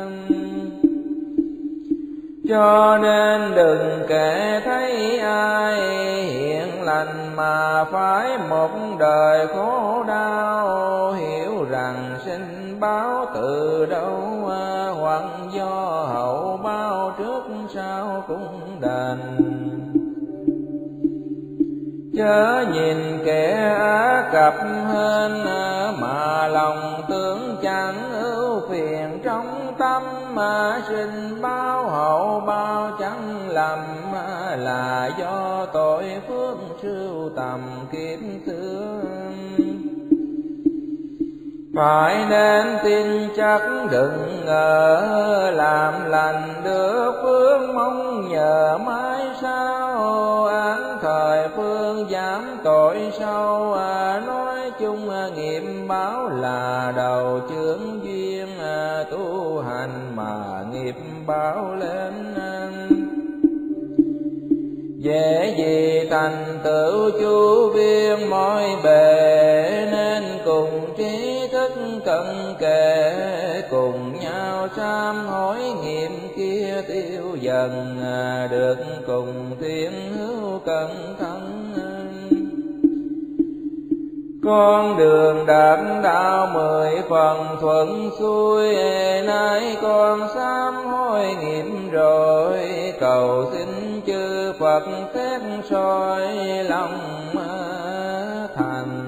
cho nên đừng kể thấy ai hiện lành mà phải một đời khổ đau hiểu rằng sinh báo từ đâu hoặc do hậu báo trước sau cũng đành Chớ nhìn kẻ ác cập hên, mà lòng tưởng chẳng ưu phiền trong tâm, mà sinh bao hậu bao chẳng lầm, là do tội phước sưu tầm kiếp xưa. Phải nên tin chắc đừng ngờ, làm lành được phước mong nhờ mãi sau, án thời phương giảm tội sâu. Nói chung nghiệp báo là đầu chướng duyên, tu hành mà nghiệp báo lên. Dễ gì thành tựu chu viên mọi bề, nên cùng trí thức cận kề, cùng nhau sám hối nghiệp kia tiêu dần, được cùng thiên hữu cẩn thận. Con đường đạt đạo 10 phần thuận xuôi, nay con sám hối nghiệp rồi, cầu xin chư Phật xét soi lòng thành.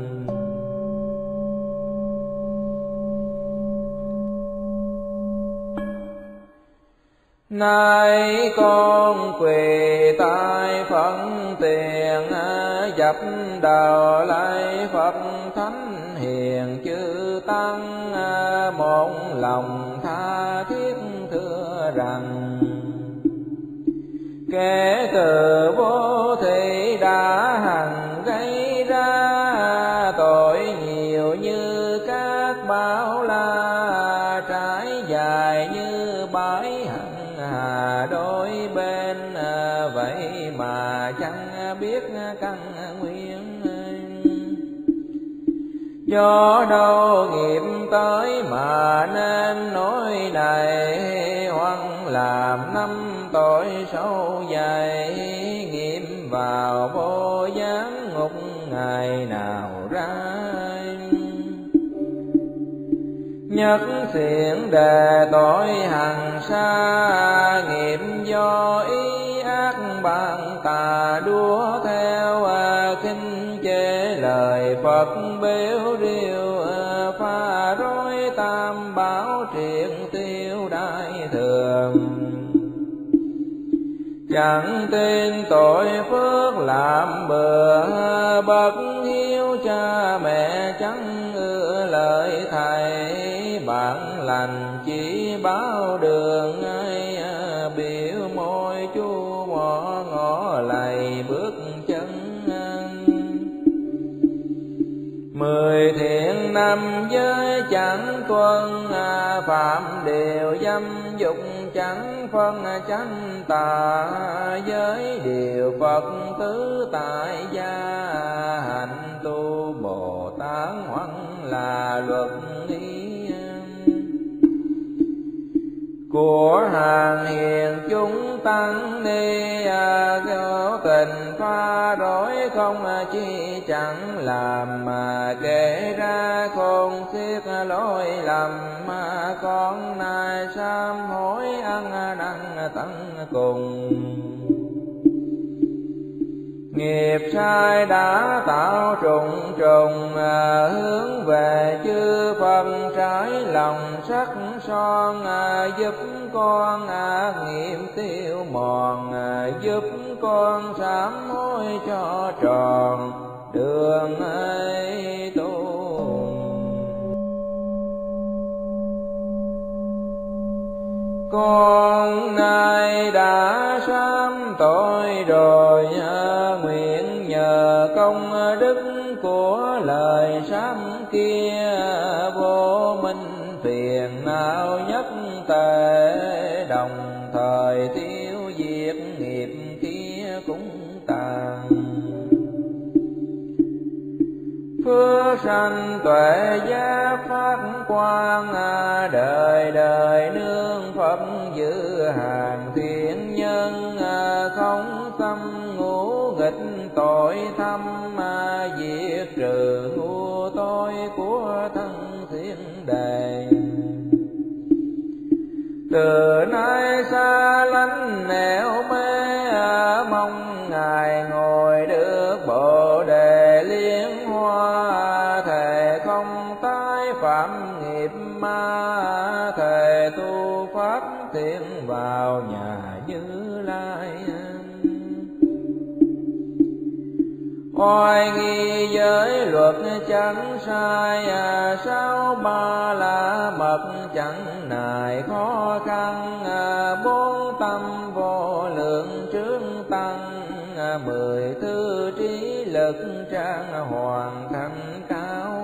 Nay con quỳ tại phận tiền, dập đầu lạy Phật thánh hiền chư tăng, một lòng tha thiết thưa rằng kẻ từ vô thị đã hằng gây ra, tội nhiều như các bão la, trải dài như bãi hằng hà đôi bên, vậy mà chẳng biết căn nguyên. Do đâu nghiệp tới mà nên nói này, hoặc làm năm tội sâu dày, nghiệp vào vô gián ngục ngày nào ra. Nhất thiện đề tội hằng xa, nghiệp do ý ác bạn tà đua theo, khinh chê lời Phật bếu riêu, pha rối tam bảo triện tiêu đại thường. Chẳng tin tội phước làm bừa, bất hiếu cha mẹ chẳng ưa lời thầy, bạn lành chỉ báo đường ai, biểu môi chu mỏ ngõ lầy bước chân. 10 thiện năm giới chẳng tuân, phạm điều dâm dục chẳng phân chánh tà, giới điều Phật tứ tại gia, hạnh tu Bồ Tát hoặc là luật ý. Của hàng hiền chúng tăng ni, có tình pha rối không chi chẳng làm, mà kể ra khôn xiết lỗi lầm, con nay sám hối ăn năn tận cùng. Nghiệp sai đã tạo trùng trùng, hướng về chư Phật trái lòng sắc son, giúp con ác nghiệp tiêu mòn, giúp con sám hối cho tròn đường ấy tu. Con nay đã sám tội rồi, nguyện nhờ công đức của lời sám kia, vô minh phiền não nhất tề, đồng thời tiêu diệt nghiệp kia cũng tàn. Phước sanh tuệ giác phát quang, đời đời nương Phật giữ hàng thiện nhân, không xâm ngũ nghịch tội thâm, diệt trừ ngu tối của thân thiên đề. Từ nay xa lánh nẻo mê, mong Ngài ngồi được bộ ma, thề tu pháp thiện vào nhà Như Lai. Oai nghi giới luật chẳng sai, sao ba la mật chẳng nài khó khăn, bốn tâm vô lượng trướng tăng, 10 thứ trí lực trang hoàn thành cao.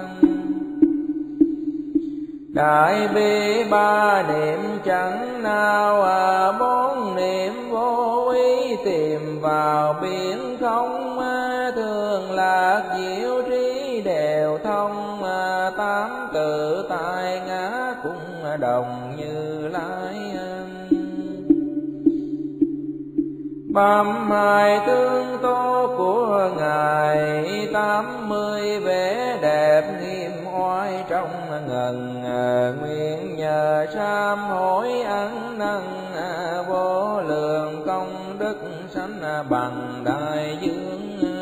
Đại bi ba niệm chẳng nào, 4 niệm vô ý tìm vào biển không, thường lạc diệu trí đều thông, 8 tự tại ngã cũng đồng Như Lai. 32 tướng tố của Ngài, 80 vẻ đẹp nghiêm oai trong ngần, nguyện nhờ sám hối ăn năn, vô lượng công đức sánh bằng đại dương.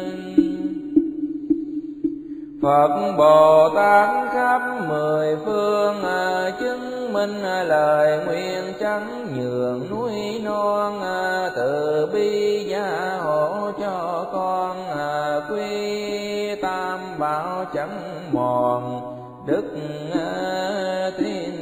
Phật Bồ Tát khắp 10 phương, chứng minh lời nguyện chẳng nhường núi non, từ bi gia hộ cho con, quy tam bảo chẳng mòn đức tin.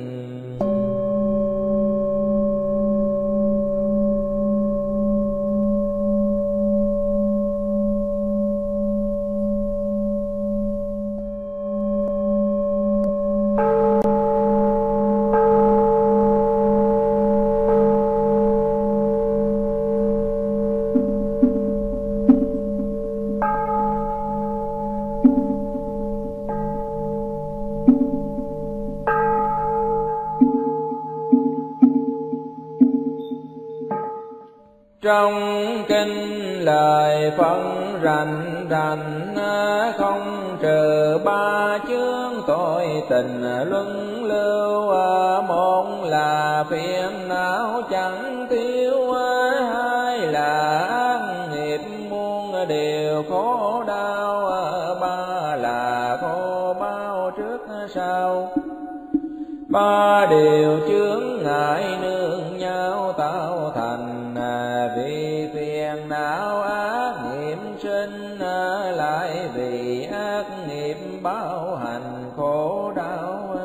Trong kinh lời phân rành rành, không trừ 3 chướng tội tình luân lưu, một là phiền não chẳng thiếu, 2 là ác nghiệp muôn điều khổ đau, 3 là khổ bao trước sau. 3 điều chướng ngại nương nhau tạo thành, vì phiền não ác nghiệp sinh, lại vì ác nghiệp báo hành khổ đau.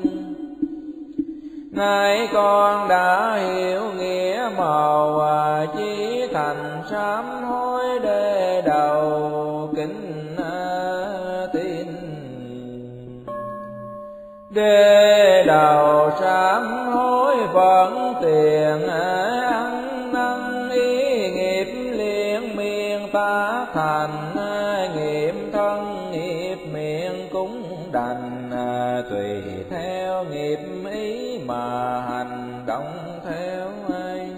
Nay con đã hiểu nghĩa màu, chí thành sám hối để đầu kính tin. Để đầu sám hối vẫn tiền, ăn năn ý nghiệp liên miên tác thành, nghiệp thân nghiệp miệng cũng đành, tùy theo nghiệp ý mà hành động theo ai.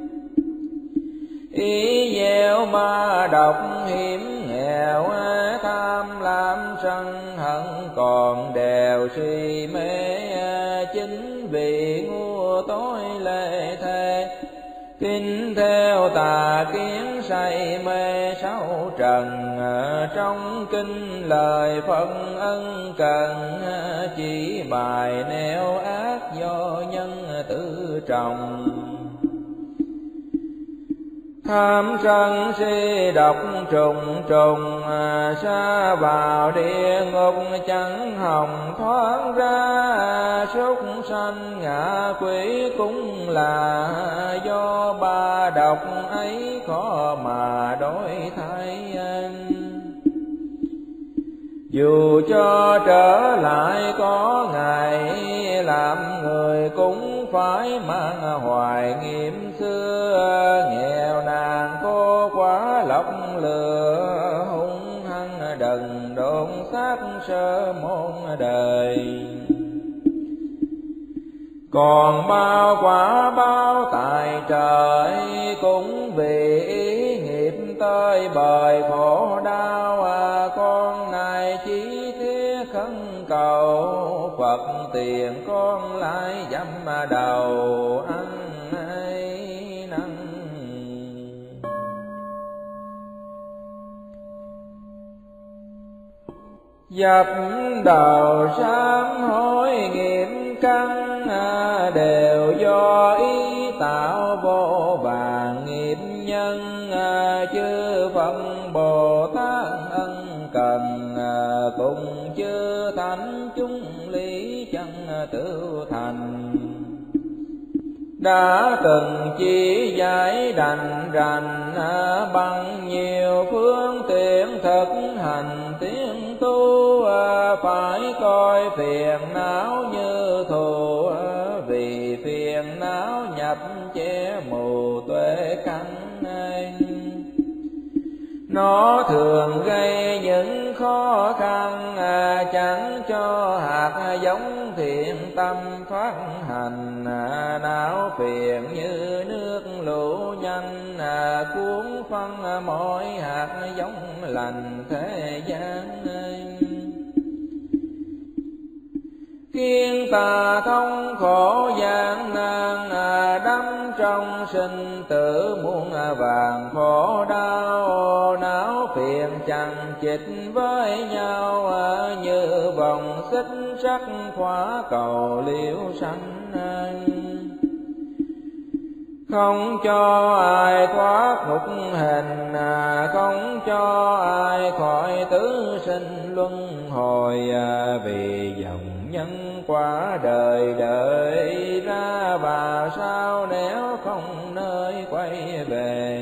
Ý gieo ma độc hiểm nghèo, tham lam sân hận còn đều suy mê, chính vì ngu tối lệ thế. Kinh theo tà kiến say mê 6 trần, trong kinh lời phân ân cần, chỉ bài nẻo ác do nhân tự trọng. Tham sân si độc trùng trùng, sa vào địa ngục chẳng hòng thoát ra. Súc sanh ngạ quỷ cũng là do 3 độc ấy khó mà đổi thay. Dù cho trở lại có ngày làm người cũng phải mang hoài nghiệm xưa. Nghèo nàn cô quá lọc lừa, hung hăng đần độn sát sơ môn đời. Còn bao quả báo tại trời, cũng vì ý nghiệp tới bời khổ đau. Con này chỉ thiết khấn cầu Phật tiền, con lại dám đầu ăn ấy năn. dập đầu sám hối nghiệp căn, đều do ý tạo vô vàn nghiệp nhân. Chư Phật Bồ Tát ân cần, cùng chư thánh chúng lý chân tự thành. Đã từng chỉ giải đành rành, bằng nhiều phương tiện thực hành tiến tu. Phải coi phiền não như thù, vì phiền não nhập che mù tuệ căn. Nó thường gây những khó khăn, chẳng cho hạt giống thiện tâm phát hành. Não phiền như nước lũ nhanh, cuốn phân mọi hạt giống lành thế gian. Khiến ta thông khổ gian nan, đắm trong sinh tử muôn vàng khổ đau. Não phiền chằng chịt với nhau, như vòng xích sắt khóa cầu liễu sanh. Không cho ai thoát ngục hình, không cho ai khỏi tứ sinh luân hồi. Vì dòng nhân quả đời đợi ra, và sao nếu không nơi quay về.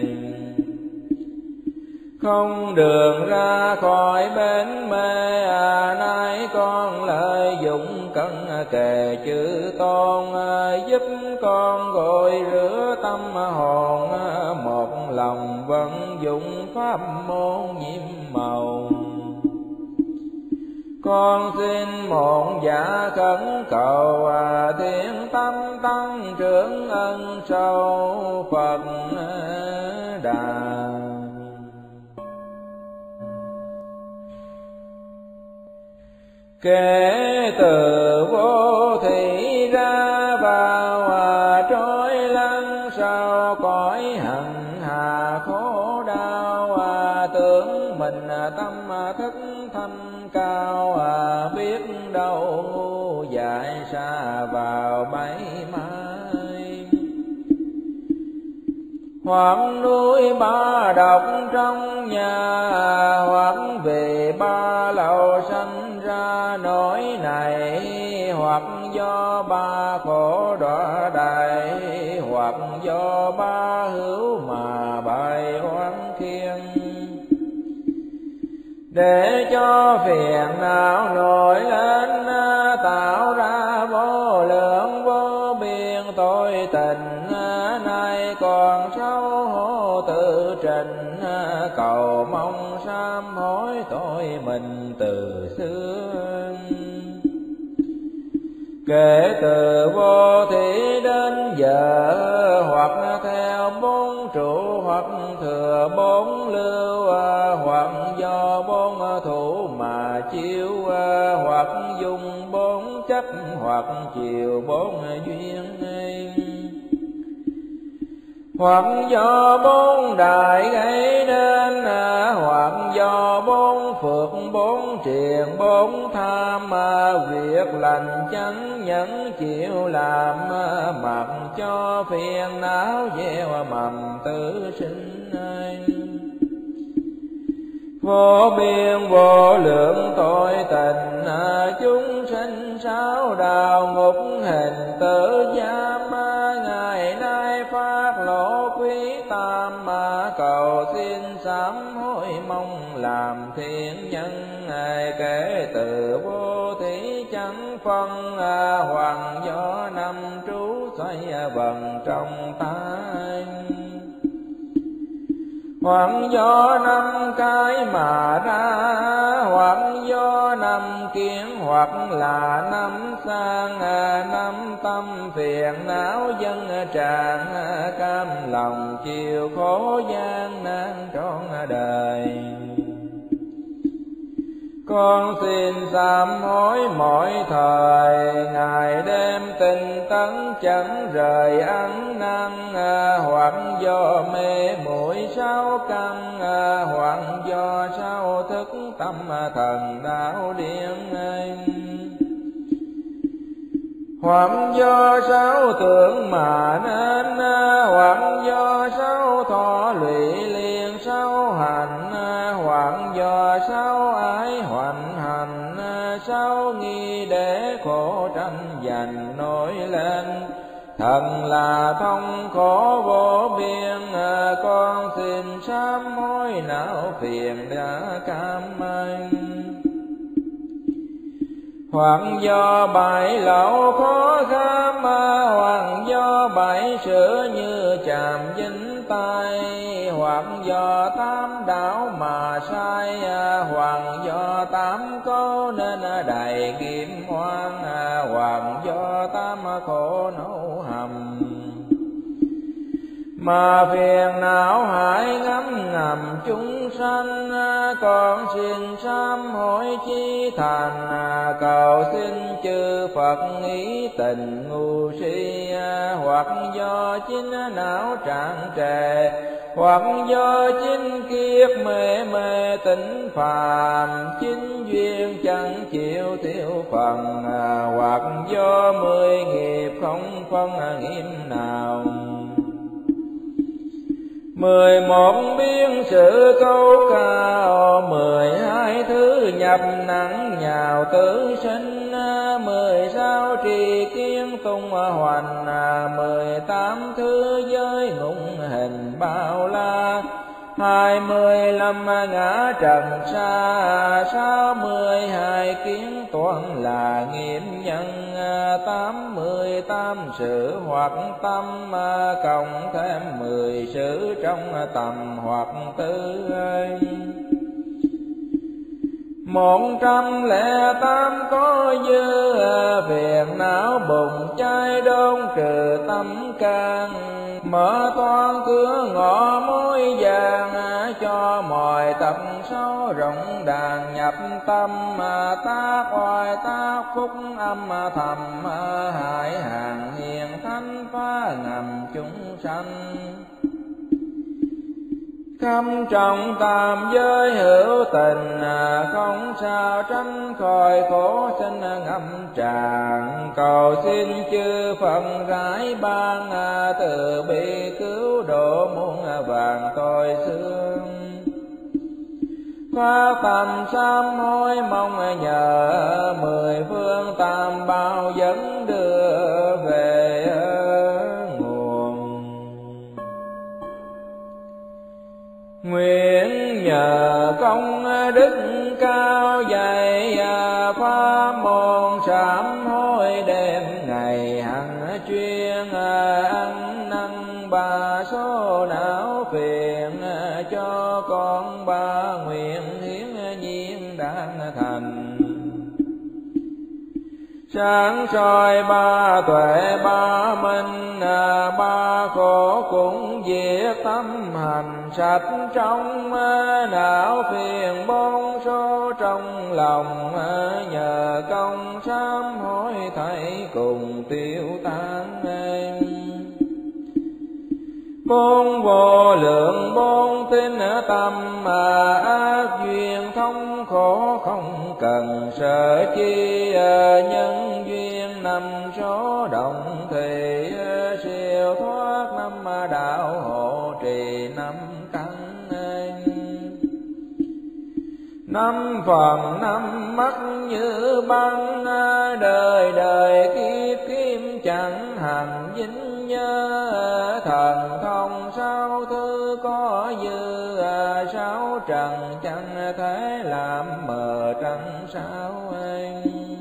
Không đường ra khỏi bến mê, nay con lợi dụng cân kề chữ tôn. Giúp con gội rửa tâm hồn, một lòng vận dụng pháp môn nhiệm màu. Con xin một dạ khẩn cầu, thiện tâm tăng trưởng ân sâu Phật Đà. Kể từ vô thị ra vào, trôi lăn sau cõi hằng hà khổ đau. Tưởng mình tâm thức thanh cao, biết đâu ngu dại xa vào bẫy mai. Hoặc núi ba độc trong nhà, hoặc về ba lầu sanh ra nỗi này. Hoặc do ba khổ đọa đầy, hoặc do ba hữu mà bài oán khiên. Để cho phiền não nổi lên, tạo ra vô lượng vô biên tội tình. Nay còn xấu hổ tự trình, cầu mong sám hối tội mình từ xưa. Kể từ vô thị đến giờ, hoặc theo bốn trụ, hoặc thừa bốn lưu, hoặc do bốn thủ mà chiếu, hoặc dùng bốn chấp, hoặc chiều bốn duyên. Hoặc do bốn đại gây nên, hoặc do bốn phước bốn triền bốn tham. Việc lành chẳng nhẫn chịu làm, mặc cho phiền não gieo mầm tử sinh. Vô biên vô lượng tội tình, chúng sinh sáu đạo ngục hình tử giam. Ngày nay phát lộ quý tam, cầu xin sám hối mong làm thiện nhân. Kể từ vô thí chẳng phân, hoàng do năm trú xoay vần trong tay. Hoặc do năm cái mà ra, hoặc do năm kiến, hoặc là năm sang. Năm tâm phiền não dân tràn, cam lòng chịu khổ gian nan trọn đời. Con xin sám hối mỗi thời, ngày đêm tinh tấn chẳng rời ăn năn, hoặc do mê muội sáu căn, hoặc do sao thức tâm thần đạo điên, hoặc do sáu tưởng mà nên, hoặc do sáu thọ lụy liền sáu hành, hoặc do sáu ái hoành hành, sáu nghi để khổ tranh giành nổi lên. Thần là thông khổ vô biên, con xin sám hối não phiền đã cam anh. Hoặc do bảy lậu khó kham, hoặc do bảy sửa như chàm dính tay, hoặc do tám đảo mà sai, hoặc do tám có nên đầy kiếm hoang, hoặc do tám khổ nấu hầm. Mà phiền não hại ngấm ngầm chúng sanh, con xin sám hối chí thành, cầu xin chư Phật ý tình ngu si, hoặc do chính não trạng trề, hoặc do chính kiết mê mê tỉnh phàm, chính duyên chẳng chịu tiêu phần, hoặc do 10 nghiệp không phân nghiêm nào. 11 biến sự câu cao, 12 thứ nhập nặng nhào tử sinh, 16 trì kiến tung hoành, 18 thứ giới ngụng hình bao la, 25 ngã trần xa, 62 kiến toán là nghiệp nhân, 88 sự hoặc tâm, cộng thêm 10 sự trong tầm hoặc tư. 108 có dư, phiền não bùng cháy đốn trừ tâm can, mở toan cửa ngõ mối vàng, cho mọi tập số rộng đàn nhập tâm, tác oai tác phúc âm thầm, hại hàng hiền thánh phá ngầm chúng sanh. Khâm trọng tam giới hữu tình, không sao tránh khỏi khổ sinh ngâm tràn, cầu xin chư Phật rải ban, từ bi cứu độ muôn vàng tôi xương. Phát tâm sám hối mong nhờ, 10 phương tam bảo dẫn đưa về nguồn. Nguyện nhờ công đức cao dày, phá môn sám hối đêm ngày hằng chuyên, ăn năn ba số não phiền, cho con ba nguyện hiến nhiên đang thành. Sáng soi ba tuệ ba minh, ba khổ cũng diệt tâm hành sạch trong, não phiền bốn số trong lòng, nhờ công sám hối thảy cùng tiêu tan. Bốn vô lượng bốn tín tâm, ác duyên thông khổ không cần sợ chi, nhân duyên năm số động thì, siêu thoát năm đạo hộ trì năm căn. 5 phần 5 mắt như băng, đời đời kiếp kiếm chẳng hành dính nhớ, thần thông 6 thứ có dư, 6 trần chẳng thể làm mờ trăng sao anh.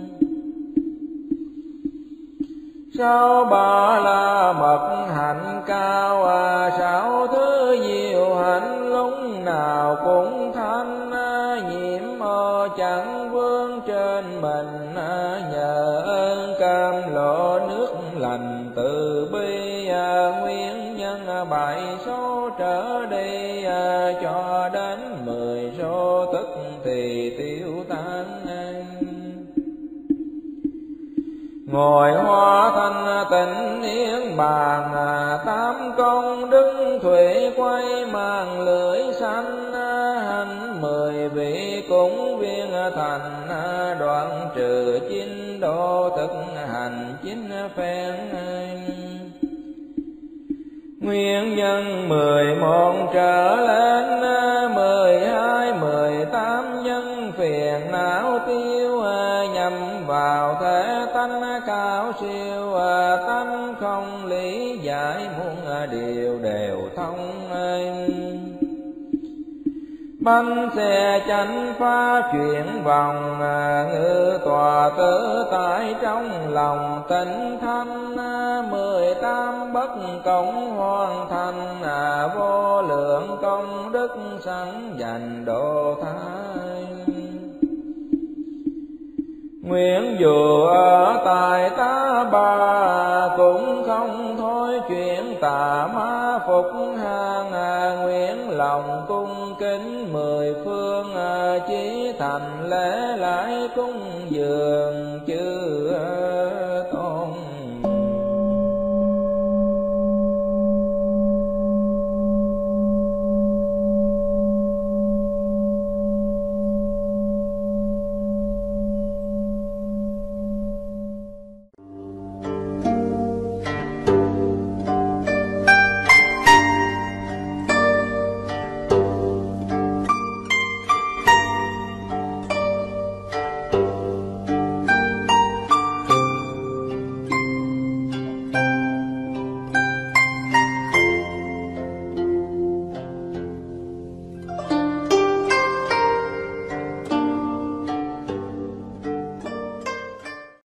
6 ba la mật hạnh cao, 6 thứ nhiều hạnh lúc nào cũng thanh, nhiễm ô chẳng vương trên mình, nhờ ơn cam lộ nước lành từ bi, nguyên nhân 7 số trở đi, cho đến 10 số tức thì tiêu tan. tán. Ngồi hoa thanh tịnh niết bàn, tám công đức thủy quay màn lưỡi xanh. Hành 10 vị cúng viên thành, đoạn trừ chín độ thực hành chín phen. Nguyên nhân 11 trở lên, 12, 18 nhân phiền não tiêu, nhằm vào thể tánh cao siêu. Tánh không lý giải muôn điều đều thông. Bánh xe chánh phá chuyển vòng, ngự tòa tự tại trong lòng tịnh thanh. 18 bất công hoàn thành, vô lượng công đức sẵn dành độ thái. Nguyện dù ở tại ta bà, cũng không thôi chuyện tà ma phục hàng. Nguyện lòng cung kính 10 phương, chỉ thành lễ lại cúng dường chư